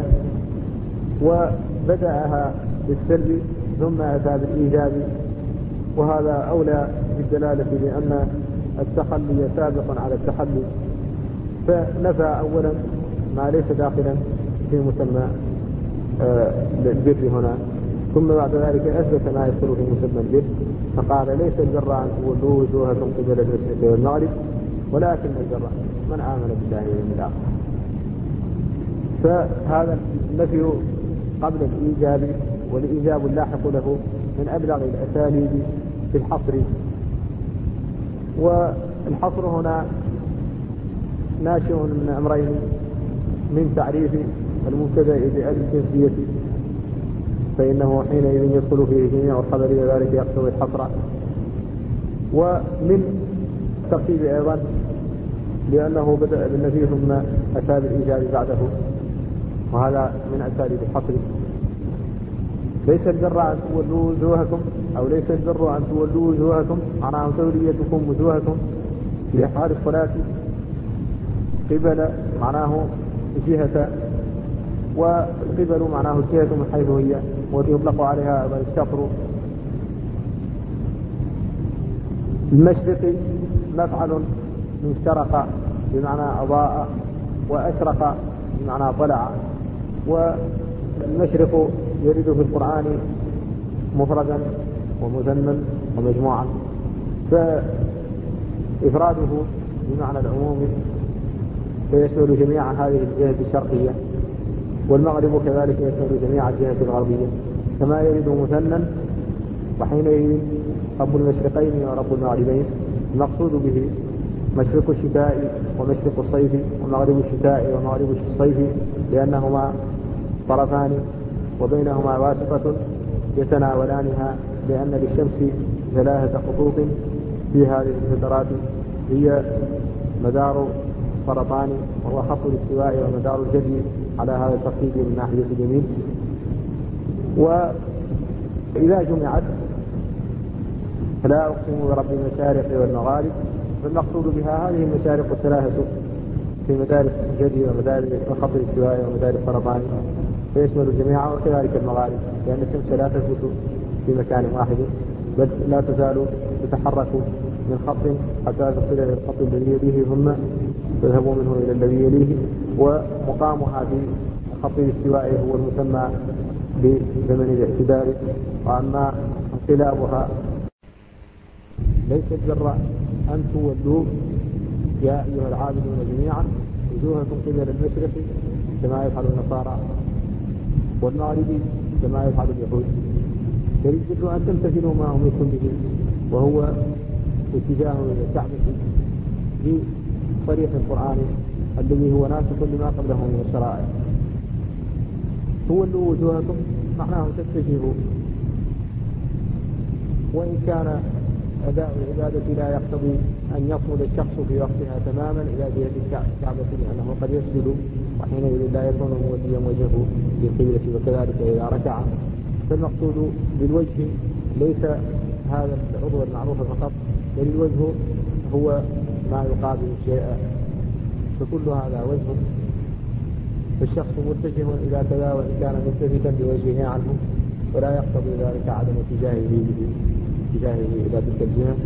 وبدأها بالسلب ثم أتى بالإيجاب، وهذا أولى بالدلالة لأن التخلي سابق على التحلي، فنفى أولا ما ليس داخلا في مسمى البر هنا، ثم بعد ذلك أثبت ما يدخل في مسمى البر، فقال ليس البر أن تولوا وجوهكم قبل المشرق والمغرب ولكن البر من آمن بالله واليوم الآخر. فهذا النفي قبل الإيجاب، والإيجاب اللاحق له من أبلغ الأساليب في الحصر. والحصر هنا ناشئ من أمرين: من تعريف المبتدأ بالجنسية فإنه حينئذ يدخل فيه جميع الخبر وذلك يقتضي الحصر، ومن ترتيب أيضا لأنه بدأ بالنفي ثم أتى بالإيجاب بعده، وهذا من أساليب الحصر. ليس البر أن تولوا وجوهكم، أو ليس البر أن تولوا وجوهكم معناه توليتكم وجوهكم في أفعال الصلاة قبل معناه جهة، والقبل معناه الجهة من حيث هي، ويطلق عليها أيضا الشطر. المشرق مفعل من شرق بمعنى أضاء، وأشرق بمعنى طلع. والمشرق يرد في القرآن مفردا ومثنى ومجموعا، فإفراده بمعنى العموم فيشمل جميع هذه الجهة الشرقية، والمغرب كذلك يشمل جميع الجهة الغربية كما يرد مثنى، وحينئذ رب المشرقين ورب المغربين المقصود به مشرق الشتاء ومشرق الصيف، ومغرب الشتاء ومغرب الصيف، لأنهما طرفان وبينهما واسطة يتناولانها، لأن للشمس ثلاثة خطوط في هذه الفترات هي مدار السرطان وهو خط الاستواء ومدار الجدي على هذا الترتيب من ناحية اليمين. وإذا جمعت فلا أقسم برب المشارق والمغارب، فالمقصود بها هذه المشارق الثلاثة في مدار الجدي ومدار خط الاستواء ومدار السرطان، فيشمل الجميع، وكذلك المغارب، لأن الشمس لا تثبت في مكان واحد بل لا تزال تتحرك من خط حتى تصل إلى الخط الذي يليه ثم تذهب منه إلى الذي يليه، ومقامها في خط الاستواء هو المسمى بزمن الاعتدال. وأما خلافها. ليس البر أن تولوا يا أيها العابدون جميعا وجوهكم قبل المشرق كما يفعل النصارى والمغرب كما يفعل اليهود، بل البر أن تمتثلوا ما أمرتم به، وهو اتجاه إلى الكعبة بطريق القرآن الذي هو ناسخ لما قبله من الشرائع. تولوا وجوهكم معناه تتجهوا، وإن كان أداء العبادة لا يقتضي أن يصمد الشخص في وقتها تماما إلى جهة الكعبة، لأنه قد يسجد وحينئذ لا يكون موديا وجهه للقبلة، وكذلك إذا ركع. فالمقصود بالوجه ليس هذا العضو المعروف فقط، بل الوجه هو ما يقابل الشيء، فكل هذا وجه، فالشخص متجه إلى كذا وإن كان ملتفتا بوجهه عنه، ولا يقتضي ذلك عدم اتجاهه به اتجاهه إلى تلك الجهة.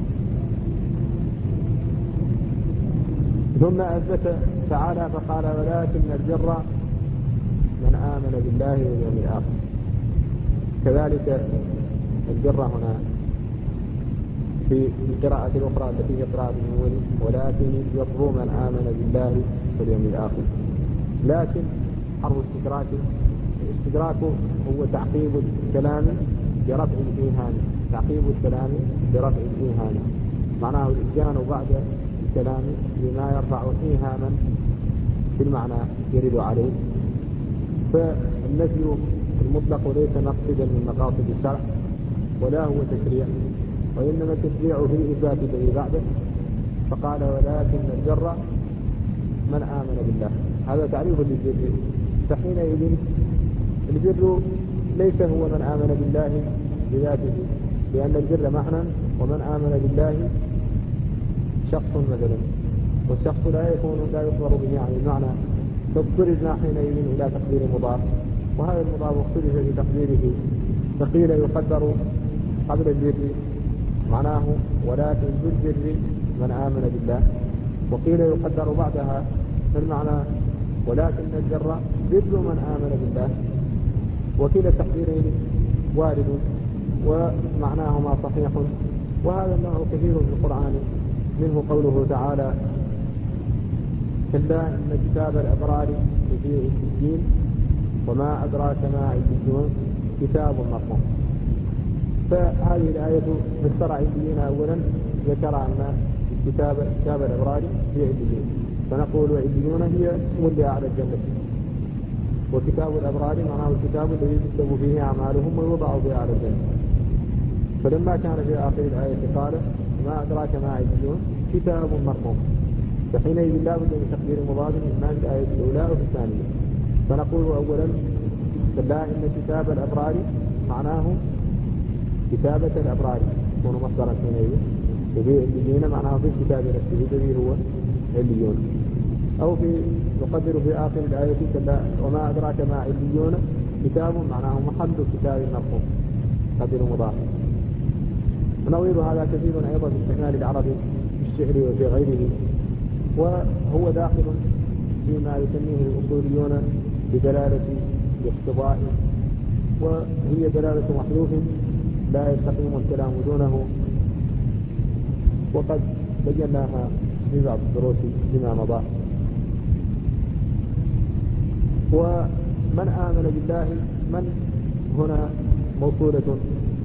ثم أثبت تعالى فقال ولكن البر من آمن بالله واليوم الآخر. كذلك البر هنا في القراءة الأخرى التي هي قراءة الأول ولكن البر من آمن بالله واليوم الآخر. لكن حرف استدراك، الاستدراك هو تعقيب الكلام برفع الإيهام، تعقيب الكلام برفع الإيهام، معناه الإتيان بعد الكلام بما يرفع إيهاما في المعنى يرد عليه. فالنفي المطلق ليس مقصدا من مقاصد الشرع ولا هو تشريع، وإنما التشريع في الإثبات الذي بعده. فقال ولكن البر من آمن بالله، هذا تعريف للبر. فحينئذ البر ليس هو من آمن بالله بذاته، لأن البر معنى، ومن آمن بالله شخص مثلا، والشخص لا يكون لا يخبر به عن المعنى، فاضطرنا حينئذ إلى تقدير مضاف، وهذا المضاف اختلف في تقديره، فقيل يقدر قبل البر معناه ولكن بالبر من آمن بالله، وقيل يقدر بعدها فالمعنى ولكن البر بر من آمن بالله. وكلا التقديرين وارد ومعناهما صحيح، وهذا النوع كثير في القرآن، منه قوله تعالى كلا إن كتاب الأبرار في عليين وما أدراك ما عليون كتاب مرقوم. فهذه الآية فسر عليين أولا، ذكر أن كتاب كتاب الأبرار في عليين، فنقول عليون هي اسم لأعلى الجنة، وكتاب الأبرار معناه الكتاب الذي تكتب فيه أعمالهم ويوضع في أعلى الجنة. فلما كان في آخر الآية قال ما أدراك ما عليون كتاب مرقوم، فحينئذ لا بد من تقدير مضاد إما في الآية الأولى وفي الثانية. فنقول أولا كلا إن كتاب الأبرار معناه كتابة الأبرار يكون مصدرا حينئذ، وفي عليين معناه في الكتاب نفسه الذي هو عليون. أو في نقدر في آخر الآية كلا وما أدراك ما عليون كتاب معناه محل كتاب مرقوم قدر مضاف. ونظير هذا كثير أيضا في استعمال العرب في الشعر وفي غيره، وهو داخل فيما يسميه الأصوليون بدلالة الاقتضاء، وهي دلالة محذوف لا يستقيم الكلام دونه، وقد بيناها في بعض الدروس فيما مضى. ومن آمن بالله من هنا موصولة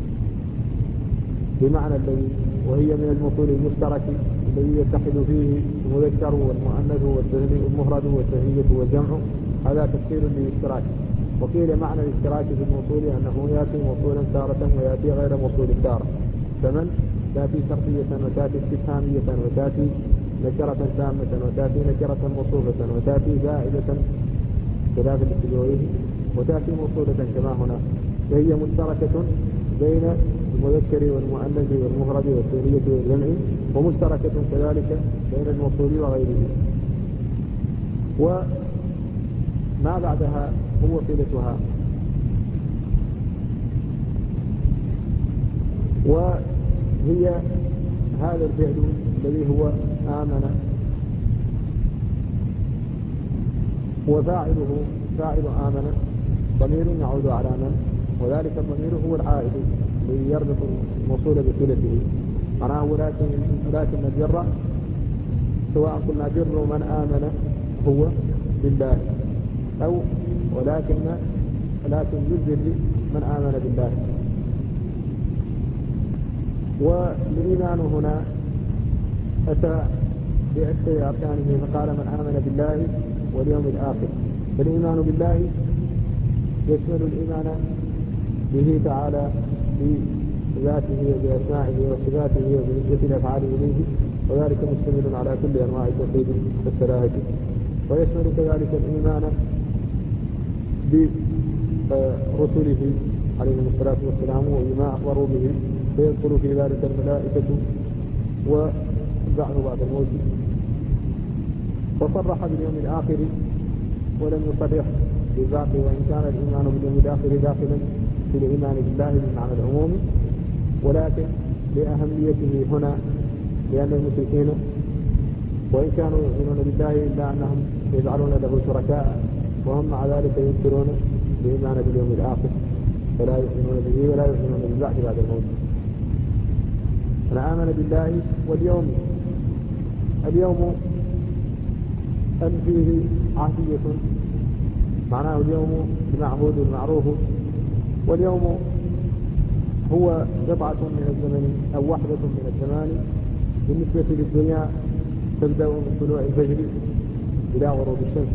بمعنى الذي، وهي من الموصول المشترك الذي يتحد فيه المذكر والمؤنث والمفرد والتثنية والجمع، هذا تفسير للاشتراك. وقيل معنى الاشتراك في الموصول أنه يأتي موصولا تارة ويأتي غير موصول تارة، فمن تأتي شرطية وتأتي استفهامية وتأتي نكرة تامة وتأتي نكرة موصوفة وتأتي زائدة خلاف الاتجاهين وتأتي موصولة كما هنا، فهي مشتركة بين المذكر والمؤنث والمفرد والتثنية والجمع، ومشتركة كذلك بين الموصول وغيره. وما بعدها هو صلتها، وهي هذا الفعل الذي هو آمن، وفاعله فاعل آمن ضمير يعود على من، وذلك الضمير هو العائد ليربط الموصول بصلته. معناه ولكن ولكن البر سواء قلنا بر من آمن هو بالله أو ولكن ولكن للبر من آمن بالله. والإيمان هنا أتى بأكثر أركانه فقال من آمن بالله واليوم الآخر. فالإيمان بالله يشمل الإيمان به تعالى بذاته وبأسمائه وصفاته وبنسبة الأفعال إليه، وذلك مشتمل على كل أنواع التوحيد والثلاثة. ويشمل كذلك الإيمان برسله عليهم الصلاة والسلام وبما أخبروا به، فيدخل في ذلك الملائكة والبعث بعد الموت. وصرح باليوم الآخر ولم يصرح بالباقي، وإن كان الإيمان باليوم الآخر داخلا في الإيمان بالله بالمعنى العمومي، ولكن لأهميته هنا لأن المشركين وإن كانوا يؤمنون بالله إلا أنهم يجعلون له شركاء، وهم مع ذلك ينكرون الإيمان باليوم الآخر، فلا يؤمنون به ولا يؤمنون بالبعث بعد الموت. من آمن بالله واليوم، اليوم أن فيه عهدية، معناه اليوم المعهود المعروف، واليوم هو قطعة من الزمن أو وحدة من الزمان. بالنسبة للدنيا تبدأ من طلوع الفجر إلى غروب الشمس.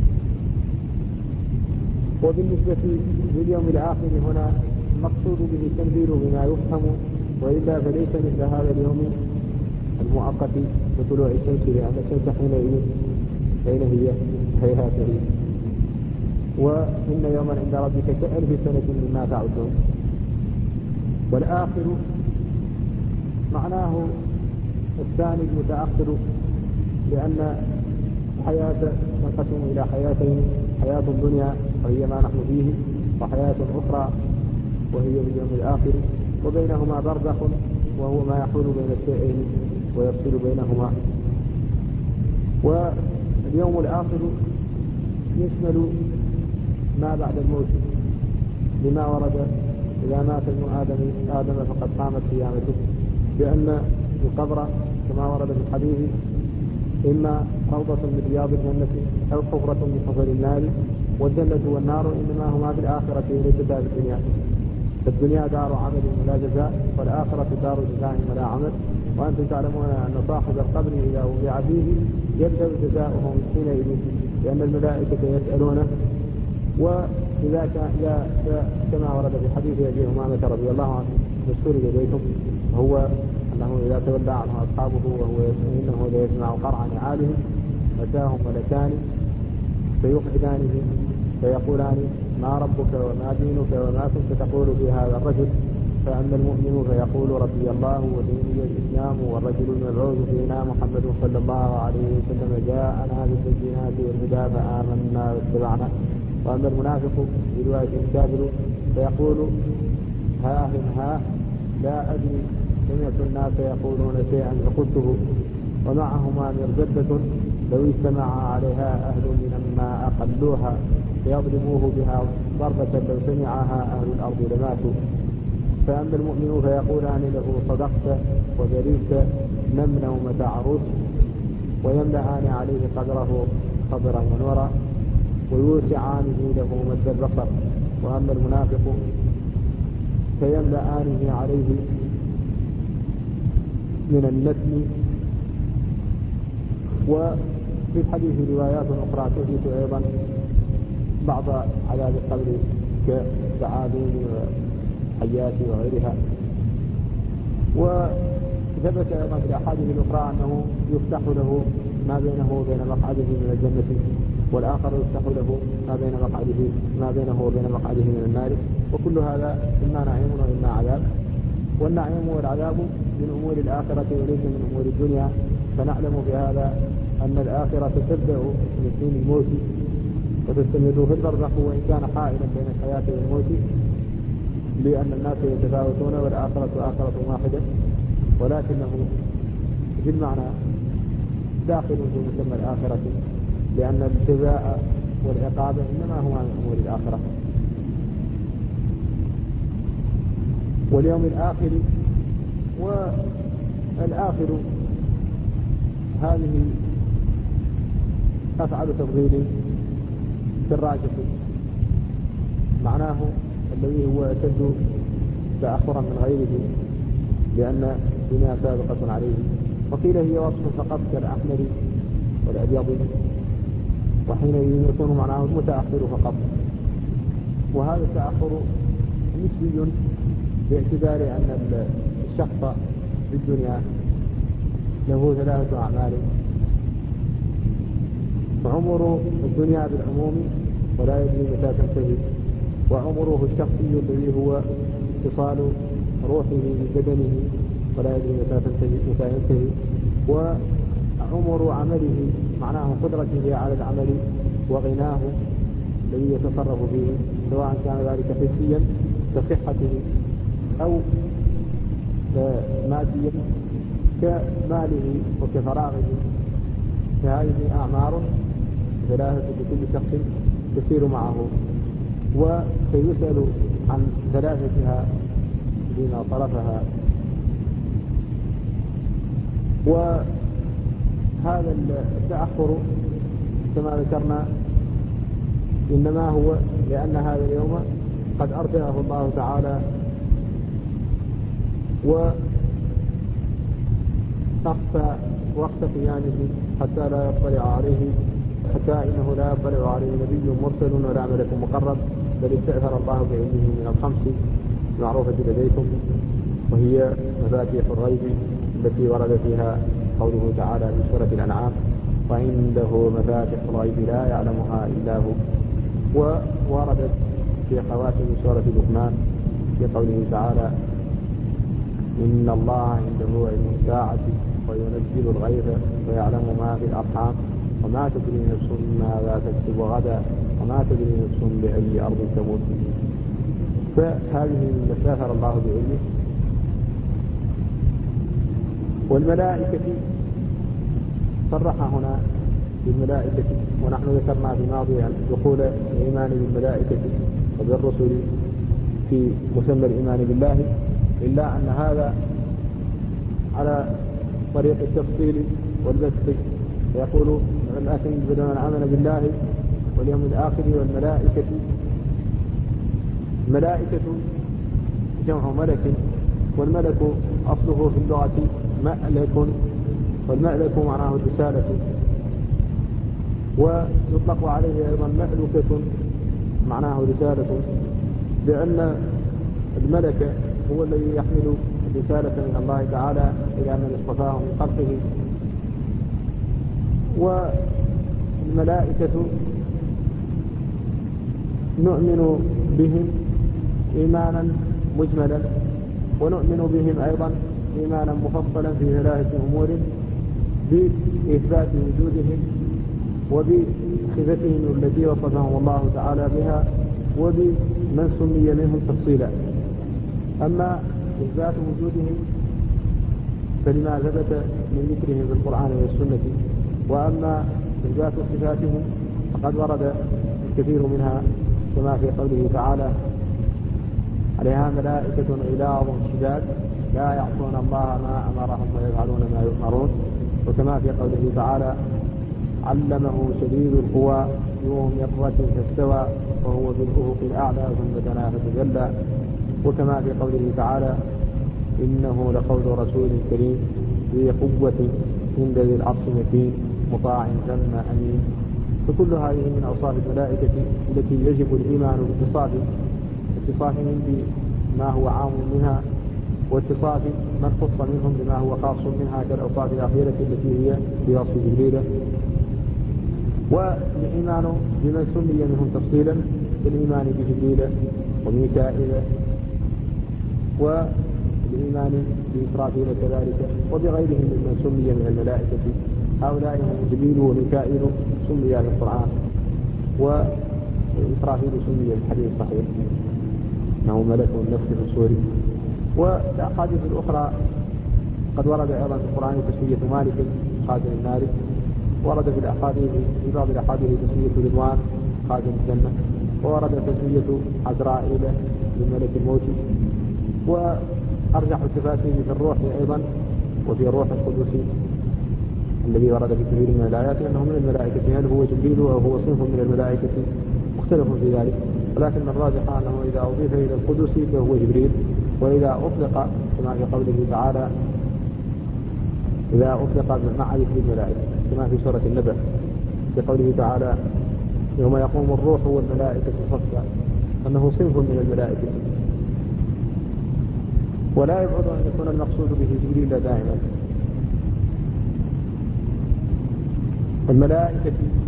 وبالنسبة لليوم الآخر هنا المقصود به التنذير بما يفهم، وإلا فليس مثل هذا اليوم المؤقت بطلوع الشمس، لأن الشمس حينئذ بين هي هيهاته. وإن يوما عند ربك كألف سنة مما تعدون. والآخر معناه الثاني المتأخر، لأن الحياة تنقسم إلى حياتين: حياة الدنيا وهي ما نحن فيه، وحياة أخرى وهي باليوم الآخر، وبينهما برزخ وهو ما يحول بين الشيئين ويفصل بينهما. واليوم الآخر يشمل ما بعد الموت، لما ورد إذا مات ابن آدم آدم فقد قامت قيامته، لأن القبر كما ورد في الحديث إما روضة من رياض الجنة أو حفرة من حفر النار، والجنة والنار إنما هما في الآخرة وليستا في الدنيا. فالدنيا دار عمل ولا جزاء، والآخرة دار جزاء ولا عمل. وأنتم تعلمون أن صاحب القبر إذا وضع فيه يبدأ جزاؤه حينئذ، لأن الملائكة يسألونه. وإذا كان كما ورد في حديث أبي أمامة رضي الله عنه مشهور إليكم، هو أنه إذا تولى عنه أصحابه وهو إنه ليسمع قرع نعالهم أتاهم ملكان فيقعدانه فيقولان: ما ربك وما دينك وما كنت تقول في هذا الرجل؟ فأما المؤمن فيقول: ربي الله وديني الإسلام، والرجل المبعوث فينا محمد صلى الله عليه وسلم جاءنا بالبينات والهدى فآمنا واتبعنا. وأما المنافق في رواية الكافر فيقول: ها هم ها لا أدري، سمعت الناس يقولون شيئا فقلته. ومعهما مرجدة لو اجتمع عليها أهل مما أقلوها فيضربوه بها ضربة لو سمعها أهل الأرض لماتوا. فأما المؤمن فيقولان له: صدقت وبريت، نم نومة عروس، ويملأان عليه قدره قدرا ونورا، ويوسعانه له مد البصر. وأما المنافق فيملأانه عليه من النتن. وفي الحديث روايات أخرى تثبت أيضا بعض عذاب القبر كالثعابين والحيات وغيرها. وثبت أيضا في الأحاديث الأخرى أنه يفتح له ما بينه وبين مقعده من الجنة، والآخر يفتح له ما بين مقعده ما بينه وبين مقعده من النار. وكل هذا إما نعيم وإما عذاب، والنعيم والعذاب من أمور الآخرة وليس من أمور الدنيا. فنعلم بهذا أن الآخرة تبدأ من حين الموت وتستمر في البرزخ، وإن كان حائلا بين الحياة والموت، لأن الناس يتفاوتون والآخرة آخرة واحدة، ولكنه في المعنى داخل في مسمى الآخرة، لأن الجزاء والعقاب إنما هو من أمور الآخرة. واليوم الآخر. والآخر هذه أفعل تفضيل في الراجح، معناه الذي هو أشد تأخرا من غيره لأن الدنيا سابقة عليه. وقيل هي وصف فقط كالأحمر والأبيض، وحينئذ يكون معناه المتأخر فقط. وهذا التأخر نسبي باعتبار أن الشخص في الدنيا له ثلاثة أعمال: عمر الدنيا بالعموم ولا يدري متى تنتهي، وعمره الشخصي الذي هو اتصال روحه ببدنه ولا يدري متى تنتهي متى ينتهي، وعمر عمله معناه قدرته على العمل وغناه الذي يتصرف فيه، سواء كان ذلك حسيا كصحته أو ماديا كماله وكفراغه. فهذه أعمار ثلاثة لكل شخص تسير معه، وسيسأل عن ثلاثتها بما طرفها. وهذا التأخر كما ذكرنا إنما هو لأن هذا اليوم قد أرجعه الله تعالى وأخفى وقت قيامه حتى لا يطلع عليه، حتى إنه لا يطلع عليه نبي مرسل ولا ملك مقرب، بل استأثر الله بعلمه من الخمس المعروفة لديكم، وهي مفاتيح الغيب التي ورد فيها قوله تعالى في سورة الأنعام: وعنده مفاتيح الغيب لا يعلمها إلا هو. ووردت في خواتم سورة لقمان في قوله تعالى: إن الله عنده علم الساعة وينزل الغيث ويعلم ما في الأرحام وما تدري نفس ماذا تكسب غدا وما تدري نفس بأي أرض تموت. فهذه من استأثر الله بعلمه. والملائكة صرح هنا بالملائكة، ونحن ذكرنا في ماضي دخول الإيمان بالملائكة وبالرسل في مسمى الإيمان بالله، إلا أن هذا على طريق التفصيل والبسط. يقول الأخير بدون من آمن بالله واليوم الآخر والملائكة. الملائكة جمع ملك، والملك أصله في اللغة مألك، والمألك معناه الرسالة، ويطلق عليه أيضا مألكة معناه رسالة، لأن الملك هو الذي يحمل رسالة من الله تعالى إلى من اصطفاه من خلقه. والملائكة نؤمن بهم إيمانا مجملا، ونؤمن بهم أيضا إيمانا مفصلا في ثلاثة أمور: بإثبات وجودهم، وبصفتهم التي وصفهم الله تعالى بها، وبمن سمي منهم تفصيلا. أما إثبات وجودهم فلما ثبت من ذكرهم في القرآن والسنة، وأما إثبات صفاتهم فقد ورد الكثير منها كما في قوله تعالى: عليها ملائكة غلاظ شداد لا يعصون الله ما أمرهم ويفعلون ما يؤمرون، وكما في قوله تعالى: علمه شديد القوى ذو مرة فاستوى وهو بالأفق الأعلى ثم دنا فتجلى، وكما في قوله تعالى: إنه لقول رسول كريم ذي قوة عند ذي العرش مكين مطاع ثم أمين. فكل هذه من أوصاف الملائكة التي يجب الإيمان باتصاف اتصافهم بما هو عام منها، واتصاف من خص منهم بما هو خاص منها كالأوصاف الأخيرة التي هي بوصف جبريل. والإيمان بمن سمي منهم تفصيلا بالإيمان بجبريل وميكائيل، والإيمان بإسرافيل كذلك، وبغيرهم ممن سمي من الملائكة. هؤلاء هم جبريل وميكائيل سمي في القرآن، وإسرافيل سمي في الحديث الصحيح أنه ملك النفس في الصور. والأحاديث الأخرى قد ورد أيضا في القرآن تسمية مالك خازن النار، ورد في الأحاديث في بعض الأحاديث تسمية رضوان خازن الجنة، وورد تسمية عزرائيل لملك الموت. وأرجح التفاسير في الروح أيضا وفي الروح القدس الذي ورد في كثير من الآيات أنه من الملائكة، هل هو جبريل أو هو صنف من الملائكة مختلف في ذلك، ولكن الراجح أنه إذا أضيف إلى القدس فهو جبريل، وإذا أطلق كما في قوله تعالى إذا أطلق مع ذكر الملائكة كما في سورة النبأ في قوله تعالى يوم يقوم الروح والملائكة صفا أنه صنف من الملائكة. ولا يبعد أن يكون المقصود به جبريل دائما. الملائكة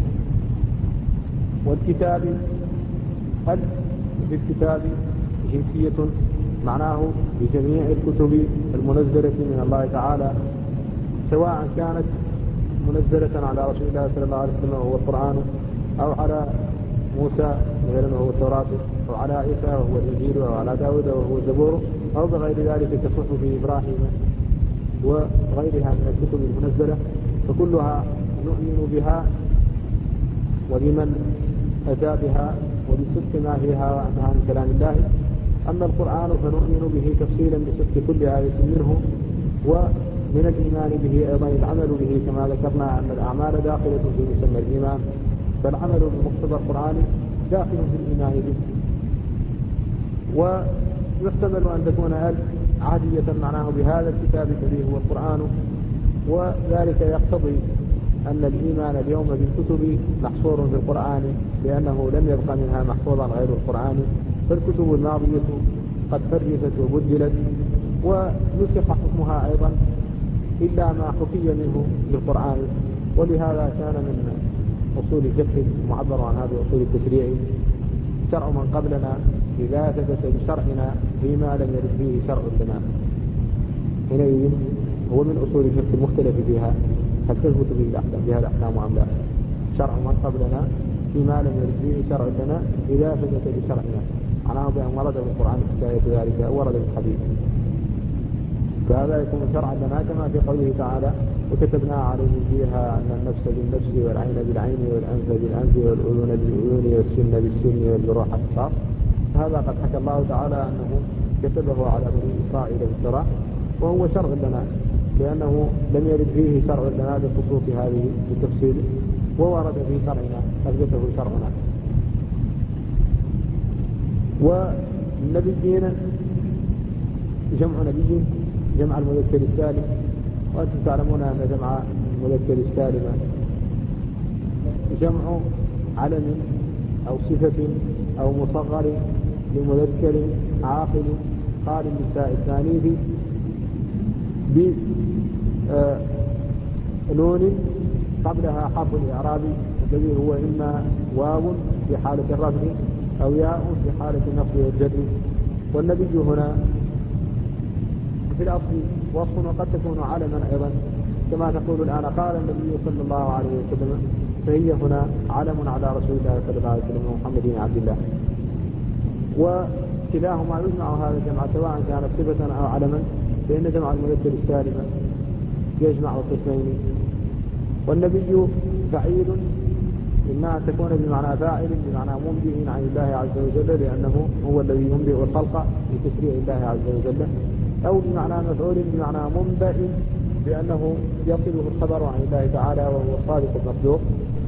والكتاب، هل في الكتاب جنسية معناه بجميع الكتب المنزلة من الله تعالى، سواء كانت منزلة على رسول الله صلى الله عليه وسلم وهو القرآن، أو على موسى مثلا وهو التوراة، أو على عيسى وهو الإنجيل، أو على داود وهو الزبور، أو بغير ذلك كصحف إبراهيم وغيرها من الكتب المنزلة، فكلها نؤمن بها وبمن أتى بها وبصدق ما فيها وأنها من كلام الله. أما القرآن فنؤمن به تفصيلا بصدق كل آية منه، ومن الإيمان به أيضا العمل به كما ذكرنا أن الأعمال داخلة في مسمى الإيمان، فالعمل بمقتضى القرآن داخل في الإيمان به. ويحتمل أن تكون ألف عادية معناه بهذا الكتاب الذي هو القرآن، وذلك يقتضي أن الإيمان اليوم بالكتب محصور في القرآن، لأنه لم يبقى منها محفوظا غير القرآن، فالكتب الماضية قد فرجت وبدلت ونسخ حكمها أيضا إلا ما حكي منه للقرآن. ولهذا كان من أصول الفقه المعبر عن هذه أصول التشريع شرع من قبلنا إذا ثبت بشرعنا فيما لم يرد فيه شرع لنا، حينئذ هو من أصول الفقه المختلف فيها هل تثبت به الأحكام بها الأحكام أم لا. شرع من قبلنا فيما لم يرد فيه شرع لنا إذا ثبت بشرعنا، معناه بأن ورد في القرآن حكاية ذلك أو ورد في الحديث، فهذا يكون شرعا لنا كما في قوله تعالى وكتبنا عليهم فيها أن النفس بالنفس والعين بالعين والأنف بالأنف والأذن بالأذن والسن بالسن والجروح قصاص. هذا قد حكى الله تعالى أنه كتبه على بني إسرائيل بالشرع، وهو شرع لنا لأنه لم يرد فيه شرع لنا بخصوص هذه بالتفصيل، وورد في شرعنا أثبته شرعنا. والنبيين جمع نبي جمع المذكر السالم، وأنتم تعلمون أن جمع المذكر السالم جمع علم أو صفة أو مصغر لمذكر عاقل قال النساء الثاني بنون قبلها حرف الإعراب الذي هو إما واو في حالة الرفع أو ياء في حالة النصب والجر. والنبي هنا في الأصل وصف وقد تكون علما أيضا كما تقول الآن قال النبي صلى الله عليه وسلم، فهي هنا علم على رسول الله صلى الله عليه وسلم ومحمد بن عبد الله. وكلاهما يجمع هذا الجمع سواء كانت صفة أو علما، فإن جمع المذكر السالم يجمع القسمين. والنبي فعيل إما أن تكون بمعنى فاعل بمعنى منبئ عن الله عز وجل لأنه هو الذي ينبئ الخلق بتشريع الله عز وجل، أو بمعنى مفعول بمعنى منبئ بأنه يصله الخبر عن الله تعالى وهو الصادق المصدوق.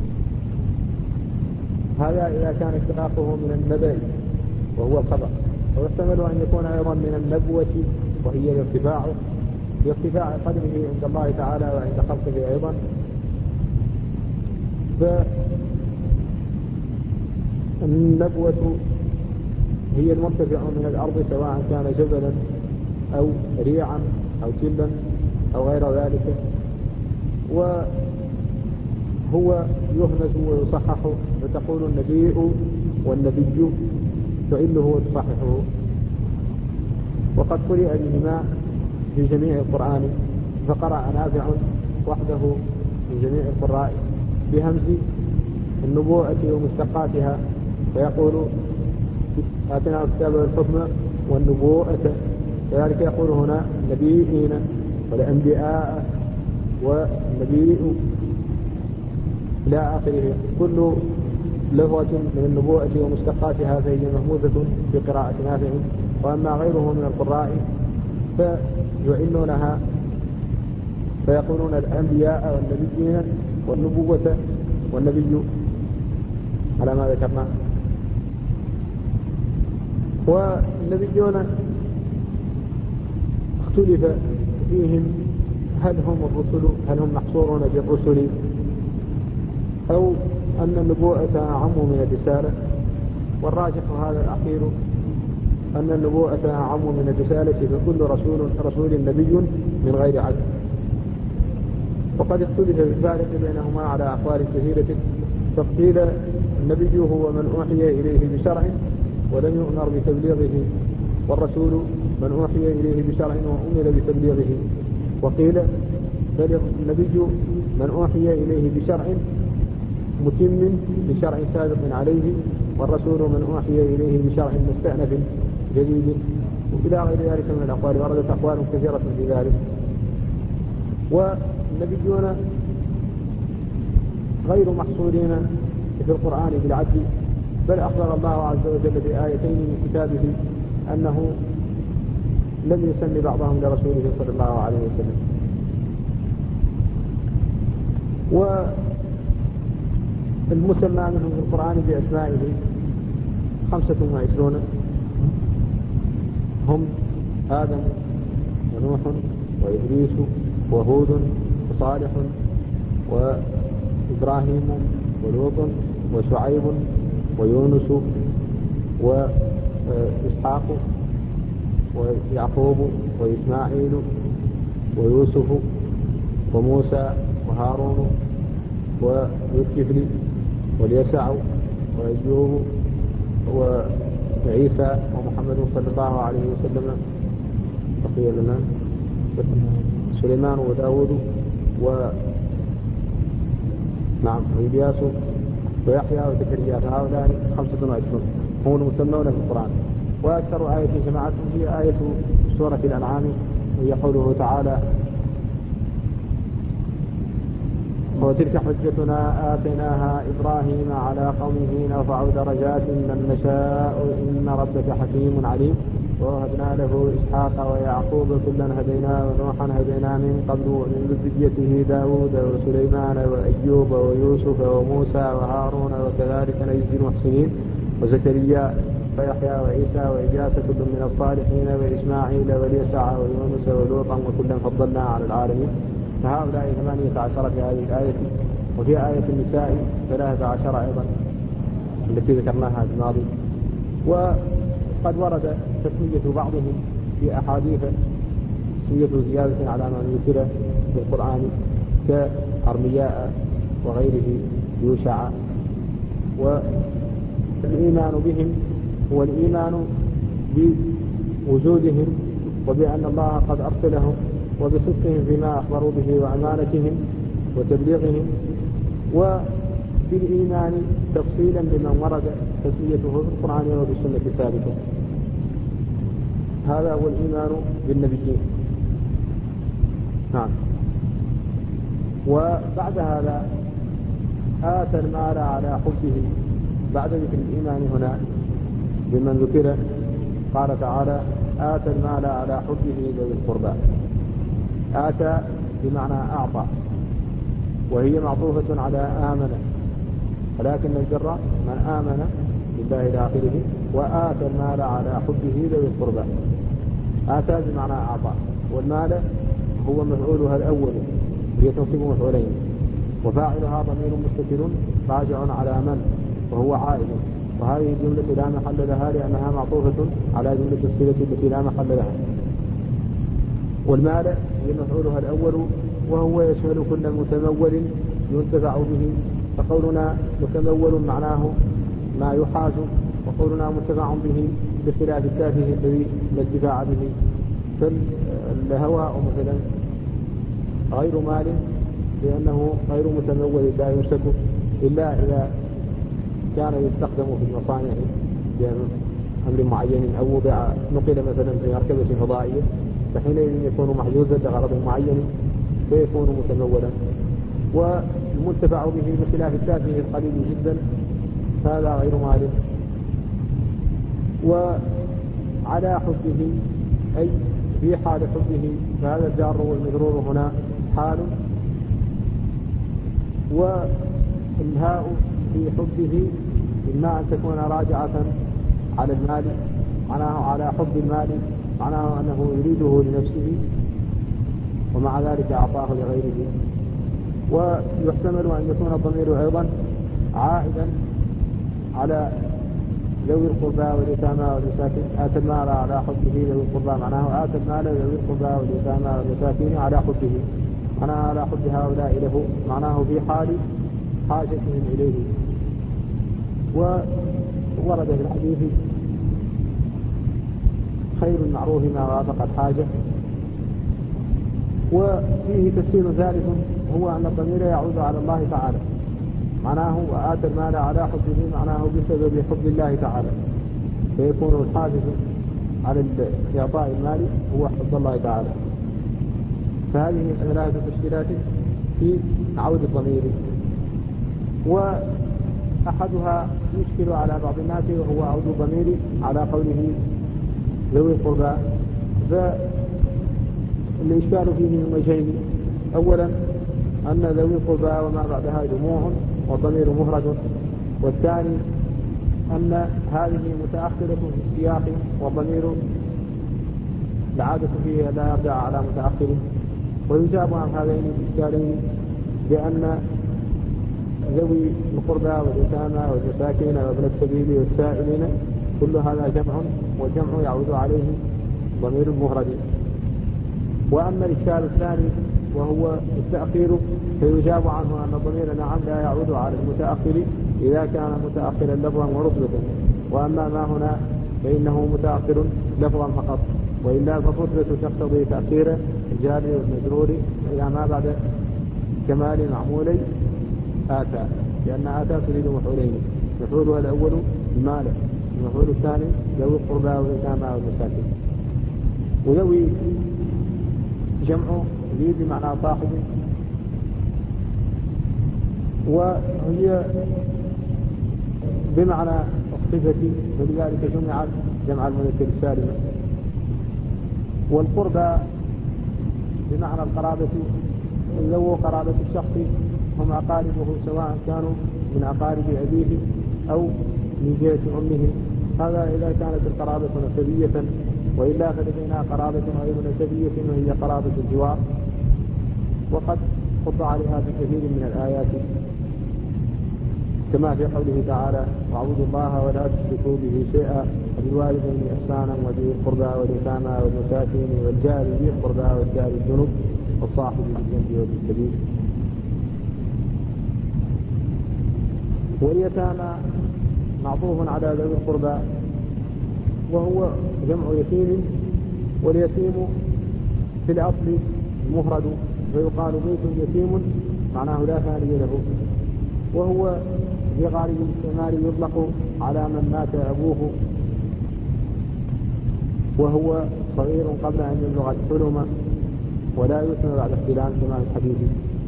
هذا إذا كان اشتقاقه من النبأ وهو الخبر. ويحتمل أن يكون أيضا من النبوة وهي الارتفاع بارتفاع قدره عند الله تعالى وعند خلقه أيضا. فالنبوة هي المرتفع من الأرض سواء كان جبلا أو ريعا أو تلا أو غير ذلك، وهو يهمز ويصحح فتقول النبي والنبي تعله وتصححه. وقد قرئ بهما في جميع القرآن، فقرأ نافع وحده من جميع القراء بهمز النبوءة ومشتقاتها، فيقول آتنا الكتاب والحكم والنبوءة، كذلك يقول هنا نبيين والأنبياء والنبي إلى آخره. كل لغة من النبوءة ومشتقاتها فهي مهموزة في قراءة نافع وأما غيره من القراء فيعلونها فيقولون الأنبياء والنبيين والنبوة والنبي على ما ذكرنا. والنبيون اختلف فيهم هل هم الرسل هل هم محصورون بالرسل أو أن النبوءة أعم من الرسالة، والراجح هذا الأخير أن النبوءة أعم من الرسالة، فكل رسول رسول نبي من غير عدل. وقد اختلف في الفارق بينهما على أقوال كثيرة، فقيل النبي هو من أوحي إليه بشرع ولم يؤمر بتبليغه، والرسول من أوحي إليه بشرع وأمر بتبليغه. وقيل بل النبي من أوحي إليه بشرع متم بشرع سابق عليه، والرسول من أوحي إليه بشرع مستأنف جديد، وإلى غير ذلك من الأقوال. وردت أقوال كثيرة في ذلك. والنبيون غير محصورين في القرآن بالعدل، بل أخبر الله عز وجل في آيتين من كتابه أنه لم يسمي بعضهم لرسوله صلى الله عليه وسلم. والمسمى منهم في القرآن بأسمائه خمسة وعشرون، هم آدم ونوح وإدريس وهود وصالح وإبراهيم ولوط وشعيب ويونس وإسحاق ويعقوب وإسماعيل ويوسف وموسى وهارون والكفل واليسع وأيوب وعيسى ومحمد صلى الله عليه وسلم، بقي لنا سليمان وداود و نعم وإلياس ويحيى وزكريا، فهؤلاء خمسة وعشرون هم المسمون في القرآن. وأكثر آية جماعتهم هي آية سورة الأنعام، وهي قوله تعالى: وتلك حجتنا آتيناها إبراهيم على قومه نرفع درجات من نشاء إن ربك حكيم عليم. ووهبنا له إسحاق ويعقوب كلا هدينا ونوحا هدينا من قبل ومن ذريته داود وسليمان وأيوب ويوسف وموسى وهارون وكذلك نجزي المحسنين وزكريا ويحيى وعيسى وإلياس كل من الصالحين وإسماعيل واليسع ويونس ولوطا وكلا فضلنا على العالمين. فهؤلاء ثمانية عشر في هذه الآية. وفي آية النساء ثلاثة عشر أيضا التي ذكرناها في الماضي. وقد ورد تسمية بعضهم في أحاديث تسمية زيادة على ما ذكر في القرآن كأرمياء وغيره يوشع. والإيمان بهم هو الإيمان بوجودهم وبأن الله قد أرسلهم وبصدقهم فيما أخبروا به وأمانتهم وتبليغهم، وبالإيمان تفصيلا بمن ورد تسميته في القرآن وبالسنة الثابتة. هذا هو الإيمان بالنبيين. نعم. وبعد هذا آتى المال على حبه. بعد ذكر الإيمان هنا بمن ذكر قال تعالى: آتى المال على حبه ذوي القربى. آتى بمعنى أعطى، وهي معطوفة على آمن، ولكن الجر من آمن بالله إلى آخره. وآتى المال على حبه ذوي القربى. آتى بمعنى أعطى، والمال هو مفعولها الأول، هي تنصب مفعولين، وفاعلها ضمير مستتر راجع على من وهو عائد. وهذه الجملة لا محل لها لأنها معطوفة على جملة الصلة التي لا محل لها. والمال هي مفعولها الأول، وهو يشمل كل متمول ينتفع به. فقولنا متمول معناه ما يحاز، وقولنا منتفع به بخلاف التافه الذي لا انتفاع به. فالهواء مثلا غير مال لأنه غير متمول لا يمسك إلا إذا كان يستخدم في المصانع بأمر معين، أو وضع نقل مثلا في مركبة فضائية، فحينئذ يكون محجوزا لغرض معين فيكون متمولا. والمنتفع به بخلاف التافه القليل جدا هذا غير مال. على حبه أي في حال حبه، فهذا الجار والمجرور هنا حال، والهاء في حبه إما أن تكون راجعة على المال، معناه على حب المال، معناه أنه يريده لنفسه ومع ذلك أعطاه لغيره. ويحتمل أن يكون الضمير أيضا عائدا على ذوي القربى واليتامى والمساكين. آتى المال على حبه ذوي القربى، معناه آتى المال ذوي القربى واليتامى والمساكين على حبه، معناه على حب هؤلاء له، معناه في حال حاجتهم إليه. وورد في الحديث خير المعروف ما وافق الحاجة. وفيه تفسير ثالث هو أن الضمير يعود على الله تعالى، معناه وآتى المال على حبه، معناه بسبب حب الله تعالى، فيكون الحافز على إعطاء المال هو حب الله تعالى. فهذه ثلاثة تفسيرات في عود الضمير. وأحدها يشكل على بعض الناس وهو عود الضمير على قوله ذوي القربى، فالإشكال فيه من وجهين: أولا أن ذوي القربى وما بعدها جموع والضمير مفرد، والثاني أن هذه متأخرة في السياق والضمير العادة فيه لا يرجع على متأخر. ويجاب عن هذين الإشكالين بأن ذوي القربى واليتامى والمساكين وابن السبيل والسائلين كل هذا جمع، والجمع يعود عليه ضمير مفرد. وأما الإشكال الثاني وهو التأخير فيجاب عنه أن الضمير نعم لا يعود على المتأخر إذا كان متأخرا لفظا ورتبة، وأما ما هنا فإنه متأخر لفظا فقط، وإلا فالرتبة تقتضي تأخير الجار والمجرور إلى ما بعد كمال معمولي آتى، لأن آتى تريد مفعولين: مفعولها الأول المال، المفعول الثاني ذوي القربى واليتامى والمساكين. وذوي جمع ذي بمعنى صاحب، وهي بمعنى الصفة، ولذلك جمعت جمع المذكر السالم. والقربى بمعنى القرابة، ذو قرابة الشخص هم أقاربه سواء كانوا من أقارب أبيه أو من جهة أمه، هذا إذا كانت القرابة نسبية، وإلا فلدينا قرابة غير نسبية وهي قرابة الجوار، وقد خط عليها في كثير من الآيات كما في قوله تعالى: واعبدوا الله ولا تشركوا به شيئا وبالوالدين إحسانا وذي القربى واليتامى والمساكين والجار ذي القربى والجار الجنب والصاحب بالجنب وفي السبيل. واليتامى معطوف على ذوي القربى، وهو جمع يتيم، واليتيم في الأصل مفرد، فيقال بيت يتيم معناه لا ثاني له، وهو في غالب الاستعمال يطلق على من مات أبوه وهو صغير قبل أن يبلغ الحلم، ولا يسمى بعد احتلام كما في الحديث.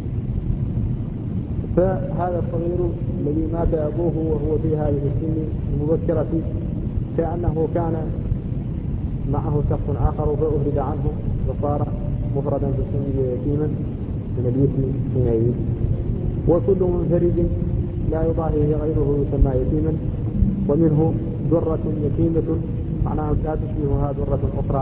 فهذا الصغير الذي مات أبوه وهو في هذه السن المبكرة كأنه كان معه شخص آخر فأبرد عنه وصار مفردا في السن يتيما من اليتم حينئذ. وكل منفرد لا يضاهيه غيره يسمى يتيما. ومنه درة يتيمة معناها لا تشبهها درة أخرى.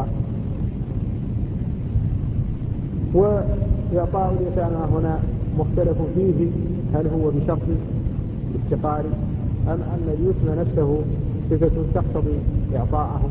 وإعطاء اليتامى هنا مختلف فيه، هل هو بشرط الافتقار أم أن اليتم نفسه صفة تقتضي إعطاءهم؟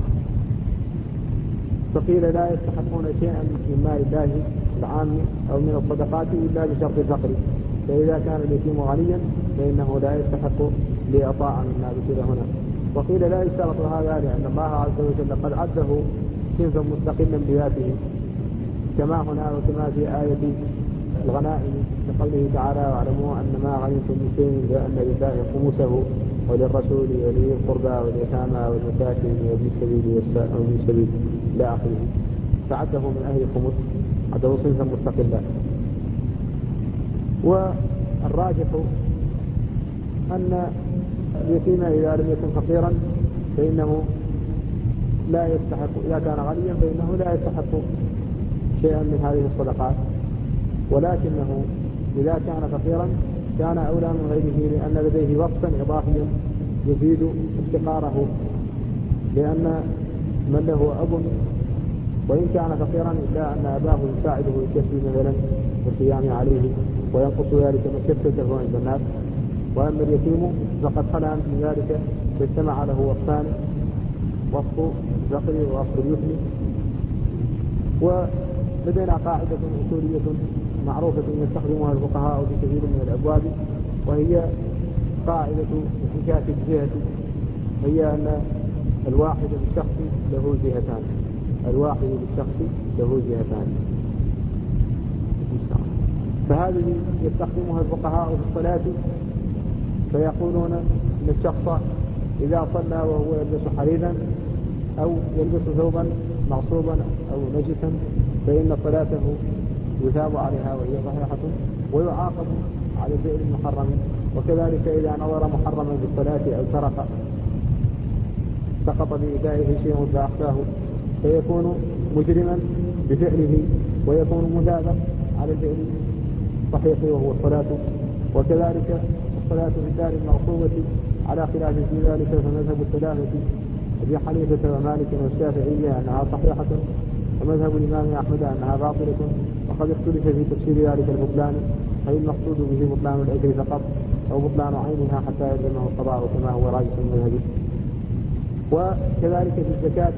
فقيل لا يستحقون شيئا من مال الله العام أو من الصدقات إلا بشرط الفقر، فإذا كان اليتيم غنيا فإنه لا يستحق لإعطاء مما ذكر هنا. وقيل لا يشترط هذا لأن الله عز وجل قد عده صنفا مستقلا بذاته كما هنا وكما في آية الغنائم لقوله تعالى: واعلموا أن ما غنمتم من شيء فأن لله خمسه وللرسول ولذي القربى واليتامى والمساكين وابن السبيل وابن السبيل إلى آخره، فعده من أهل الخمس، عده صنفا مستقلا. والراجح أن اليتيم إذا لم يكن فقيرا فإنه لا يستحق، إذا كان غنيا فإنه لا يستحق شيئا من هذه الصدقات، ولكنه إذا كان فقيرا كان أولى من غيره، لأن لديه وقتا إضافيا يزيد افتقاره، لأن من له أب وإن كان فقيرا إلا أن أباه يساعده يكفي مثلا بالقيام عليه وينقص ذلك مكفته عند الناس. وأما اليتيم فقد خلا من ذلك فاجتمع له وصفان، وصف الفقر ووصف اليتم. ولدينا قاعدة أصولية معروفة يستخدمها الفقهاء في كثير من الأبواب، وهي قاعدة انفكاك الجهة، هي أن الواحد بالشخص له جهتان، الواحد بالشخص له جهتان. فهذه يستخدمها الفقهاء في الصلاة، فيقولون ان الشخص اذا صلى وهو يلبس حريرا او يلبس ثوبا مغصوبا او نجسا فان صلاته يثاب عليها وهي صحيحة، ويعاقب على فعل محرم. وكذلك اذا نظر محرما في الصلاة او سرق سقط بإيدائه شيء فأخفاه فيكون مجرما بفعله ويكون مثابا على الفعل الصحيح وهو الصلاة. وكذلك الصلاة في الدار المغصوبة على خلاف في ذلك، فمذهب الثلاثة أبي حنيفة ومالك والشافعية أنها صحيحة، ومذهب الإمام أحمد أنها باطلة. وقد اختلف في تفسير ذلك البطلان، هل المقصود به بطلان الأجر فقط أو بطلان عينها حتى يلزمه القضاء كما هو راجح المذهب. وكذلك في الزكاة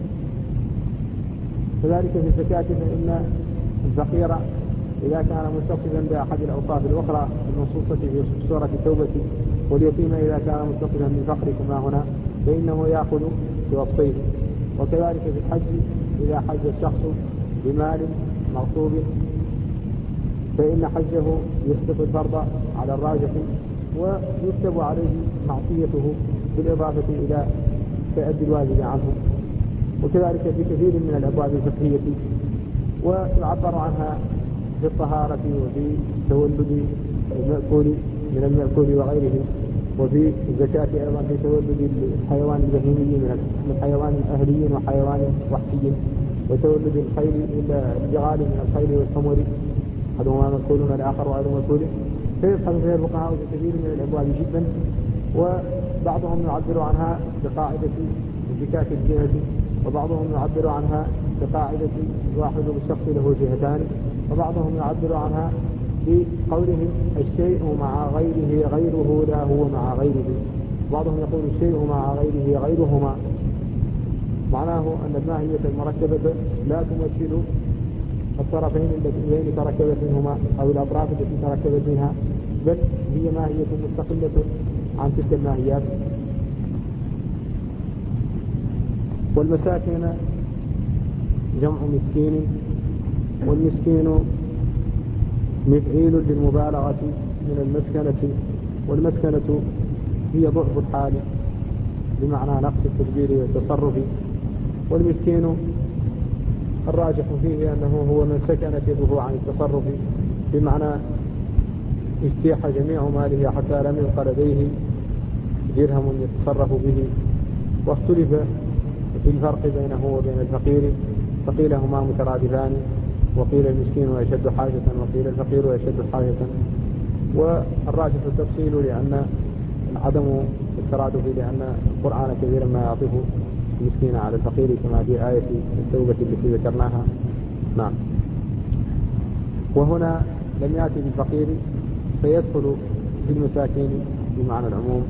كذلك في الزكاة فإن الفقير إذا كان متصفا بأحد الأوصاف الأخرى المنصوصة في سورة التوبة، واليتيم إذا كان متصفا بالفقر كما هنا فإنه يأخذ بوصفيه. وكذلك في الحج إذا حج الشخص بمال مغصوب فإن حجه يسقط الفرض على الراجح ويكتب عليه معصيته بالإضافة إلى تأدي الواجب عنه. وكذلك في كثير من الأبواب الفقهية، ويعبر عنها في الطهارة وفي تولد المأكول من المأكول وغيره، وفي الزكاة أيضا في تولد الحيوان البهيمي من حيوان أهلي وحيوان وحشي، وتولد الخيل الجغال من الخيل والحمر، أحدهما مأكول والآخر غير مأكول. فيبحث فيها الفقهاء في كثير من الأبواب جدا، وبعضهم يعبر عنها بقاعدة انفكاك الجهة، وبعضهم يعبر عنها بقاعدة الواحد بالشخص له جهتان، وبعضهم يعبر عنها بقولهم الشيء مع غيره غيره لا هو مع غيره. بعضهم يقول الشيء مع غيره غيرهما، معناه أن الماهية المركبة لا تمثل الطرفين اللذين تركبت منهما أو الأطراف التي تركبت منها، بل هي ماهية مستقلة عن تلك الماهيات. والمساكين جمع مسكين، والمسكين مفعيل للمبالغة من المسكنة، والمسكنة هي ضعف الحال بمعنى نقص التدبير والتصرف. والمسكين الراجح فيه أنه هو من سكنت يده عن التصرف، بمعنى اجتاح جميع ماله حتى لم يبق لديه درهم يتصرف به. واختلف في الفرق بينه وبين الفقير، فقيل هما مترادفان، وقيل المسكين أشد حاجة وقيل الفقير أشد حاجة. والراجح التفصيل لأن عدم الترادف، لأن القرآن كثيرا ما يعطف المسكين على الفقير كما في آية التوبة التي ذكرناها. نعم. وهنا لم يأتي بالفقير فيدخل في المساكين بمعنى العموم.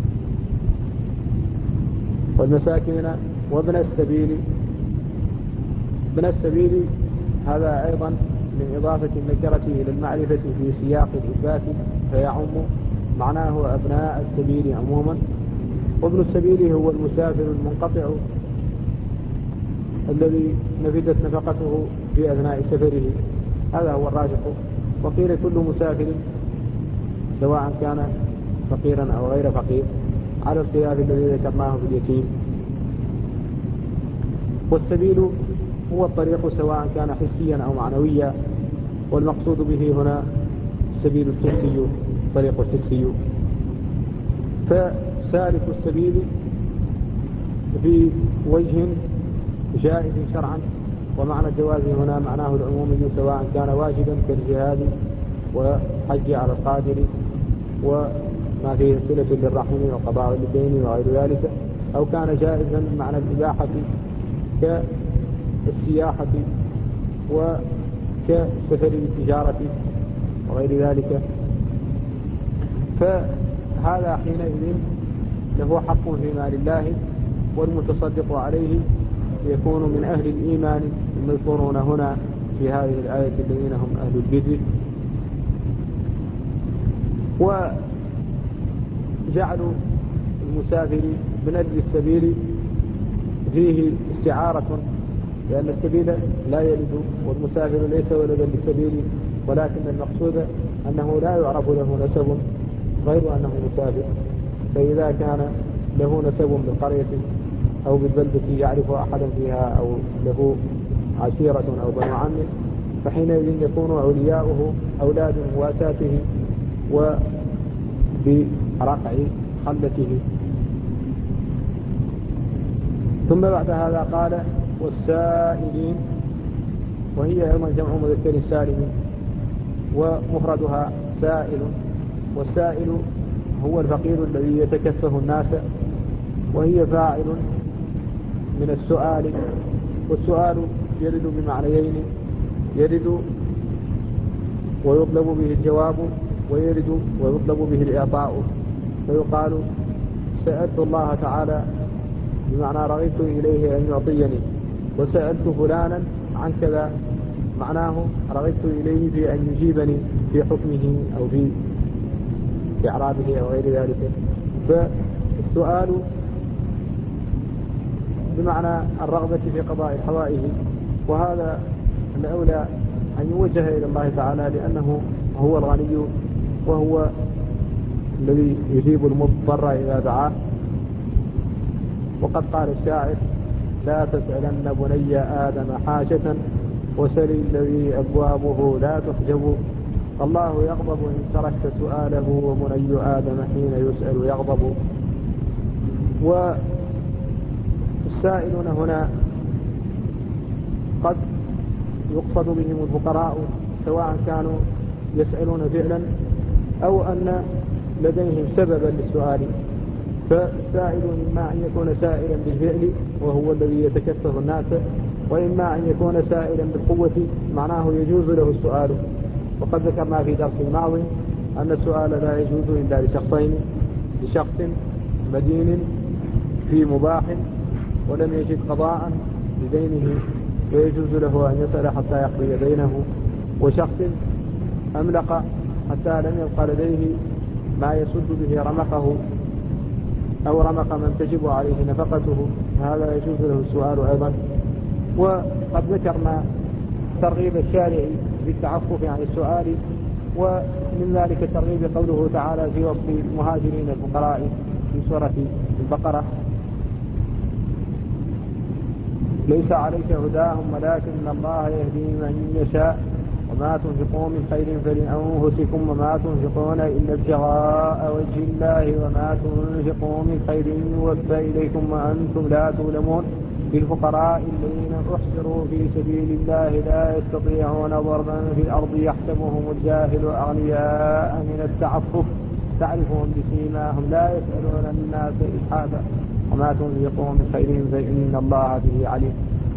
والمساكين وابن السبيل، ابن السبيل هذا أيضا من إضافة النكرة إلى المعرفة في سياق الإثبات فيعم، معناه أبناء السبيل عموما. وابن السبيل هو المسافر المنقطع الذي نفدت نفقته في أثناء سفره، هذا هو الراجح. وقيل كل مسافر سواء كان فقيرا أو غير فقير على الخلاف الذي ذكرناه في اليتيم. والسبيل هو الطريق سواء كان حسيا أو معنويا، والمقصود به هنا السبيل الحسي، الطريق الحسي. فسالك السبيل في وجه جائز شرعا، ومعنى الجواز هنا معناه العمومي سواء كان واجبا كالجهاد وحج على القادر وما فيه صلة للرحم وقضاء الدين وغير ذلك، أو كان جائزا معنى الإباحة كالسياحة وكسفر التجارة وغير ذلك، فهذا حينئذ له حق في مال الله، والمتصدق عليه يكون من أهل الإيمان المذكورون هنا في هذه الآية الذين هم أهل البر. وجعلوا المسافر من أجل السبيل فيه استعارة، لأن السبيل لا يلد والمسافر ليس ولدا للسبيل، ولكن المقصود أنه لا يعرف له نسب غير أنه مسافر، فإذا كان له نسب بالقرية أو بالبلدة يعرف أحدا فيها أو له عشيرة أو بنو عمه، فحينئذ يكون علياؤه أولاد مواساته وبرفع خلته. ثم بعد هذا قال والسائلين، وهي أيضا جمع مذكر سالم ومفردها سائل، والسائل هو الفقير الذي يتكفه الناس، وهي فاعل من السؤال، والسؤال يرد بمعنيين، يرد ويطلب به الجواب، ويرد ويطلب به الإعطاء، فيقال سألت الله تعالى بمعنى رغبت إليه أن يعطيني، وسألت فلانا عن كذا معناه رغبت إليه في أن يجيبني في حكمه أو في إعرابه أو غير ذلك. فالسؤال بمعنى الرغبة في قضاء الحوائج، وهذا الأولى أن يوجه إلى الله تعالى لأنه هو الغني وهو الذي يجيب المضطر إذا دعاه. وقد قال الشاعر لا تسألن بني آدم حاجة وسل الذي أبوابه لا تحجب، الله يغضب إن تركت سؤاله وبني آدم حين يسأل يغضب. والسائلون هنا قد يقصد بهم الفقراء سواء كانوا يسألون فعلا أو أن لديهم سببا للسؤال، فالسائل إما أن يكون سائلا بالفعل وهو الذي يتكفف الناس، وإما أن يكون سائلا بالقوة معناه يجوز له السؤال. وقد ذكرنا في درس الماضي أن السؤال لا يجوز إلا لشخصين، لشخص مدين في مباح ولم يجد قضاء لدينه ويجوز له أن يسأل حتى يقضي دينه، وشخص أملق حتى لم يبق لديه ما يسد به رمقه أو رمق من تجب عليه نفقته، هذا يجوز له السؤال أيضا. وقد ذكرنا ترغيب الشارع بالتعفف عن السؤال، ومن ذلك ترغيب قوله تعالى في وصف المهاجرين الفقراء في سورة البقرة ليس عليك هداهم ولكن الله يهدي من يشاء وما تنفقون من خير فلأنفسكم وما تنفقون إلا ابتغاء وجه الله وما تنفقون من خير يوفى إليكم وأنتم لا تظلمون. للفقراء الذين أحصروا في سبيل الله لا يستطيعون ضربا في الأرض يحسبهم الجاهل أغنياء من التعفف تعرفهم بسيماهم لا يسألون الناس إلحافا وما تنفقون من خير فإن الله به عليم.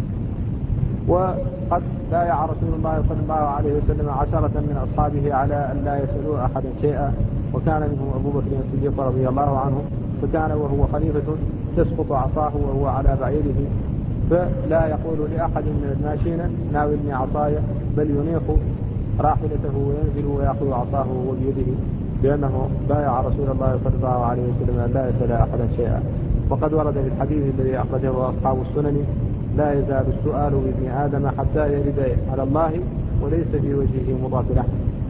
وقد بايع رسول الله صلى الله عليه وسلم عشرة من أصحابه على أن لا يسألوا أحدا شيئا، وكان منهم أبو بكر الصديق رضي الله عنه، فكان وهو خليفة تسقط عصاه وهو على بعيره، فلا يقول لأحد من الماشين ناولني عصاي، بل ينيخ راحلته وينزل ويأخذ عصاه وهو بيده، لأنه بايع رسول الله صلى الله عليه وسلم أن لا يسأل أحدا شيئا. وقد ورد في الحديث الذي أخرجه أصحاب السنن لا يزال السؤال بابن آدم حتى يرد على الله وليس في وجهه مضاف له.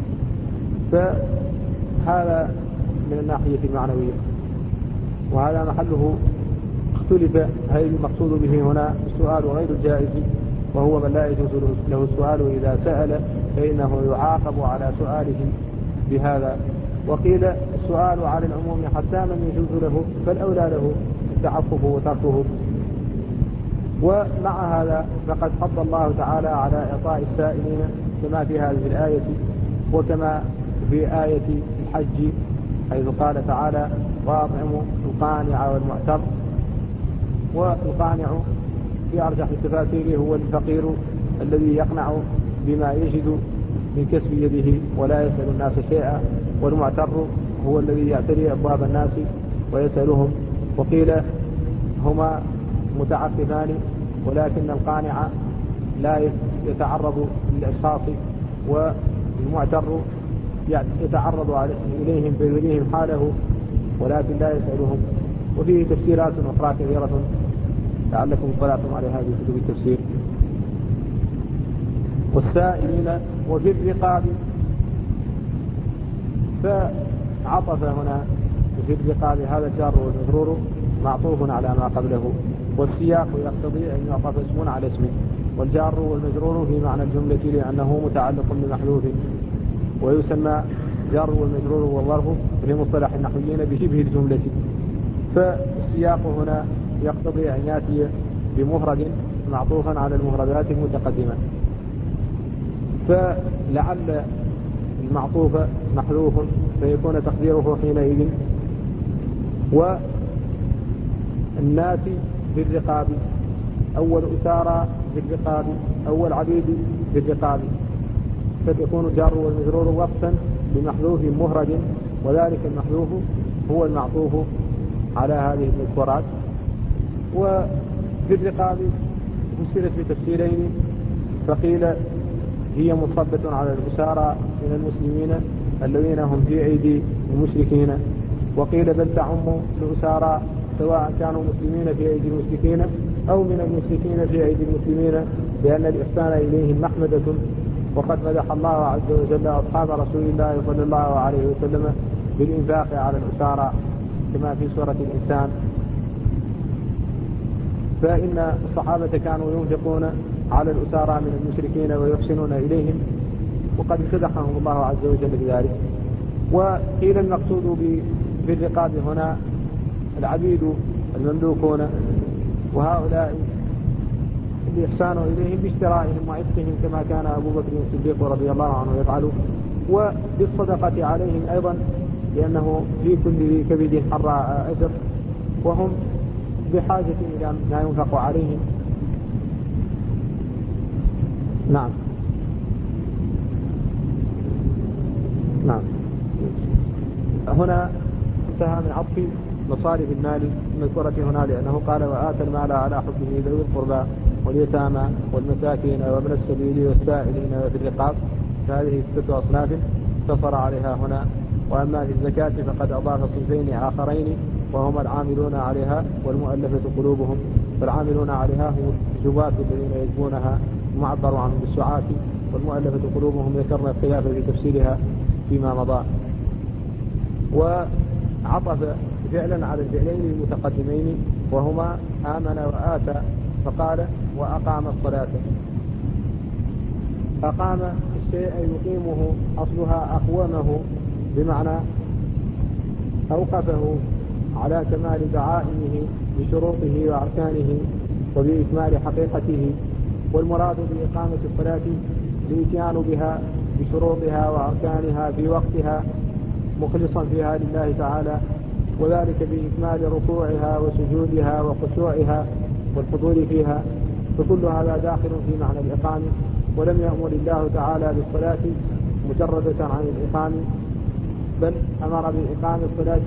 فهذا من الناحية المعنوية، وهذا محله اختلف هل المقصود به هنا السؤال غير الجائز وهو من لا يجوز له السؤال إذا سأل فإنه يعاقب على سؤاله بهذا، وقيل السؤال على العموم حتى من يجوز له فالأولى له التعفف وتركه. ومع هذا فقد حض الله تعالى على إعطاء السائلين كما في هذه الآية وكما في آية الحج حيث قال تعالى وأطعموا القانع والمعتر. والقانع في أرجح التفاسير هو الفقير الذي يقنع بما يجد من كسب يده ولا يسأل الناس شيئا، والمعتر هو الذي يعتري أبواب الناس ويسألهم. وقيل هما متعقبان، ولكن القانع لا يتعرض للأشخاص والمعتر يتعرض إليهم فيريهم حاله ولكن لا يسألهم. وفيه تفسيرات أخرى كثيرة لعلكم اطلعتم على هذه كتب التفسير. والسائلين وفي الرقاب، فعطف هنا في الرقاب هذا الجار والمجرور معطوف على ما قبله، والسياق يقتضي أن يعطف اسم على اسم، والجار والمجرور في معنى الجملة لأنه متعلق بمحذوف، ويسمى جار والمجرور والظرف في مصطلح النحويين بشبه الجملة. فالسياق هنا يقتضي أن يأتي بمفرد معطوفا على المفردات المتقدمة، فلعل المعطوف محذوف فيكون تقديره حينئذ والناس في الرقاب، أول أسارى في الرقاب، أول عبيد في الرقاب، فتكون الجار والمجرور وقفا بمحذوف مفرد، وذلك المحذوف هو المعطوف على هذه المذكورات. وفي الرقاب فسرت بتفسيرين، فقيل هي مصبة على الأسارى من المسلمين الذين هم في أيدي المشركين، وقيل بل تعم الأسارى سواء كانوا مسلمين في أيدي المشركين أو من المشركين في أيدي المسلمين، لأن الإحسان إليهم محمدة. وقد مدح الله عز وجل أصحاب رسول الله صلى الله عليه وسلم بالإنفاق على الأسارى كما في سورة الإنسان، فإن الصحابة كانوا ينفقون على الأسارى من المشركين ويحسنون إليهم، وقد امتدحهم الله عز وجل بذلك. وقيل المقصود بالرقاب هنا العبيد المملوكون، وهؤلاء الإحسان إليهم باشترائهم وعتقهم كما كان أبو بكر الصديق رضي الله عنه يفعل، وبالصدقة عليهم أيضا لأنه في كل كبد حراء أجر، وهم بحاجة إلى ما ينفق عليهم. نعم نعم هنا انتهى من عطف مصارف المال المذكورة هنا، لأنه قال وآتى المال على حبه ذوي القربى واليتامى والمساكين وابن السبيل والسائلين وفي الرقاب، فهذه ستة أصناف اقتصر عليها هنا. وأما في الزكاة فقد أضاف صنفين آخرين وهما العاملون عليها والمؤلفة قلوبهم، فالعاملون عليها هم الجباة الذين يجبونها معبر عنهم بالسعاة، والمؤلفة قلوبهم ذكرنا الخلاف في تفسيرها فيما مضى. وعطف فعلا على الفعلين المتقدمين وهما آمن وآتى، فقال وأقام الصلاة. أقام الشيء يقيمه، أصلها أقومه بمعنى أوقفه على كمال دعائمه بشروطه وأركانه وبإكمال حقيقته. والمراد بإقامة الصلاة الإتيان بها بشروطها وأركانها في وقتها مخلصا فيها لله تعالى، وذلك بإكمال ركوعها وسجودها وخشوعها والحضور فيها، فكل هذا داخل في معنى الإقامة. ولم يأمر الله تعالى بالصلاة مجردة عن الإقامة، بل أمر بإقامة الصلاة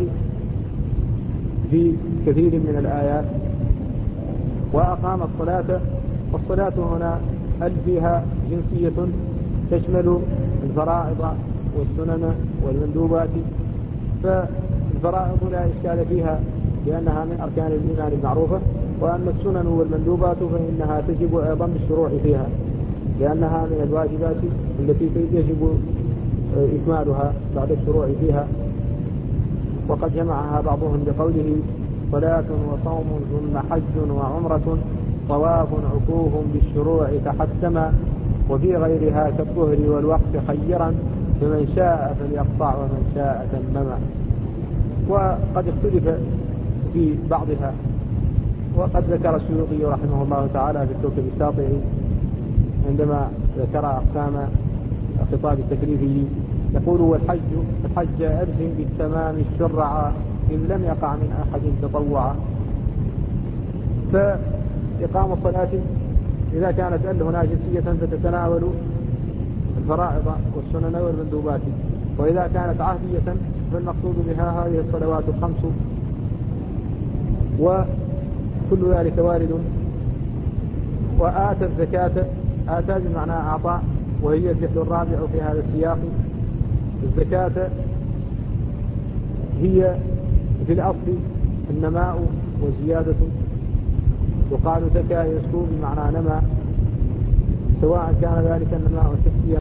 في كثير من الآيات. وأقام الصلاة، والصلاة هنا هل فيها جنسية تشمل الفرائض والسنن والمندوبات، فالفرائض لا إشكال فيها لأنها من أركان الإيمان المعروفة، وأما السنن والمندوبات فإنها تجب أيضا بالشروع فيها لأنها من الواجبات التي يجب إكمالها بعد الشروع فيها. وقد جمعها بعضهم بقوله صلاة وصوم ثم حج وعمرة طواف عكوف بالشروع تحتما، وفي غيرها كالطهر والوقت خيرا فمن شاء فليقطع ومن شاء تمما. وقد اختلف في بعضها وقد ذكر السيوطي رحمه الله تعالى في الكوكب الساطع عندما ذكر أقسام خطاب التكليفي يقول: والحج الحج ألزم بالتمام الشرع إن لم يقع من أحد تطوعا. فإقام الصلاة إذا كانت أل هنا جنسية فتتناول الفرائض والسنن والمندوبات، وإذا كانت عهدية فالمقصود بها هذه الصلوات الخمس، وكل ذلك وارد. وآتى الزكاة، آتى بمعنى أعطى، وهي الفعل الرابع في هذا السياق. الزكاة هي في الأصل النماء وزيادة، وقالوا زكاة يسكو بمعنى نمى، سواء كان ذلك النماء حسيا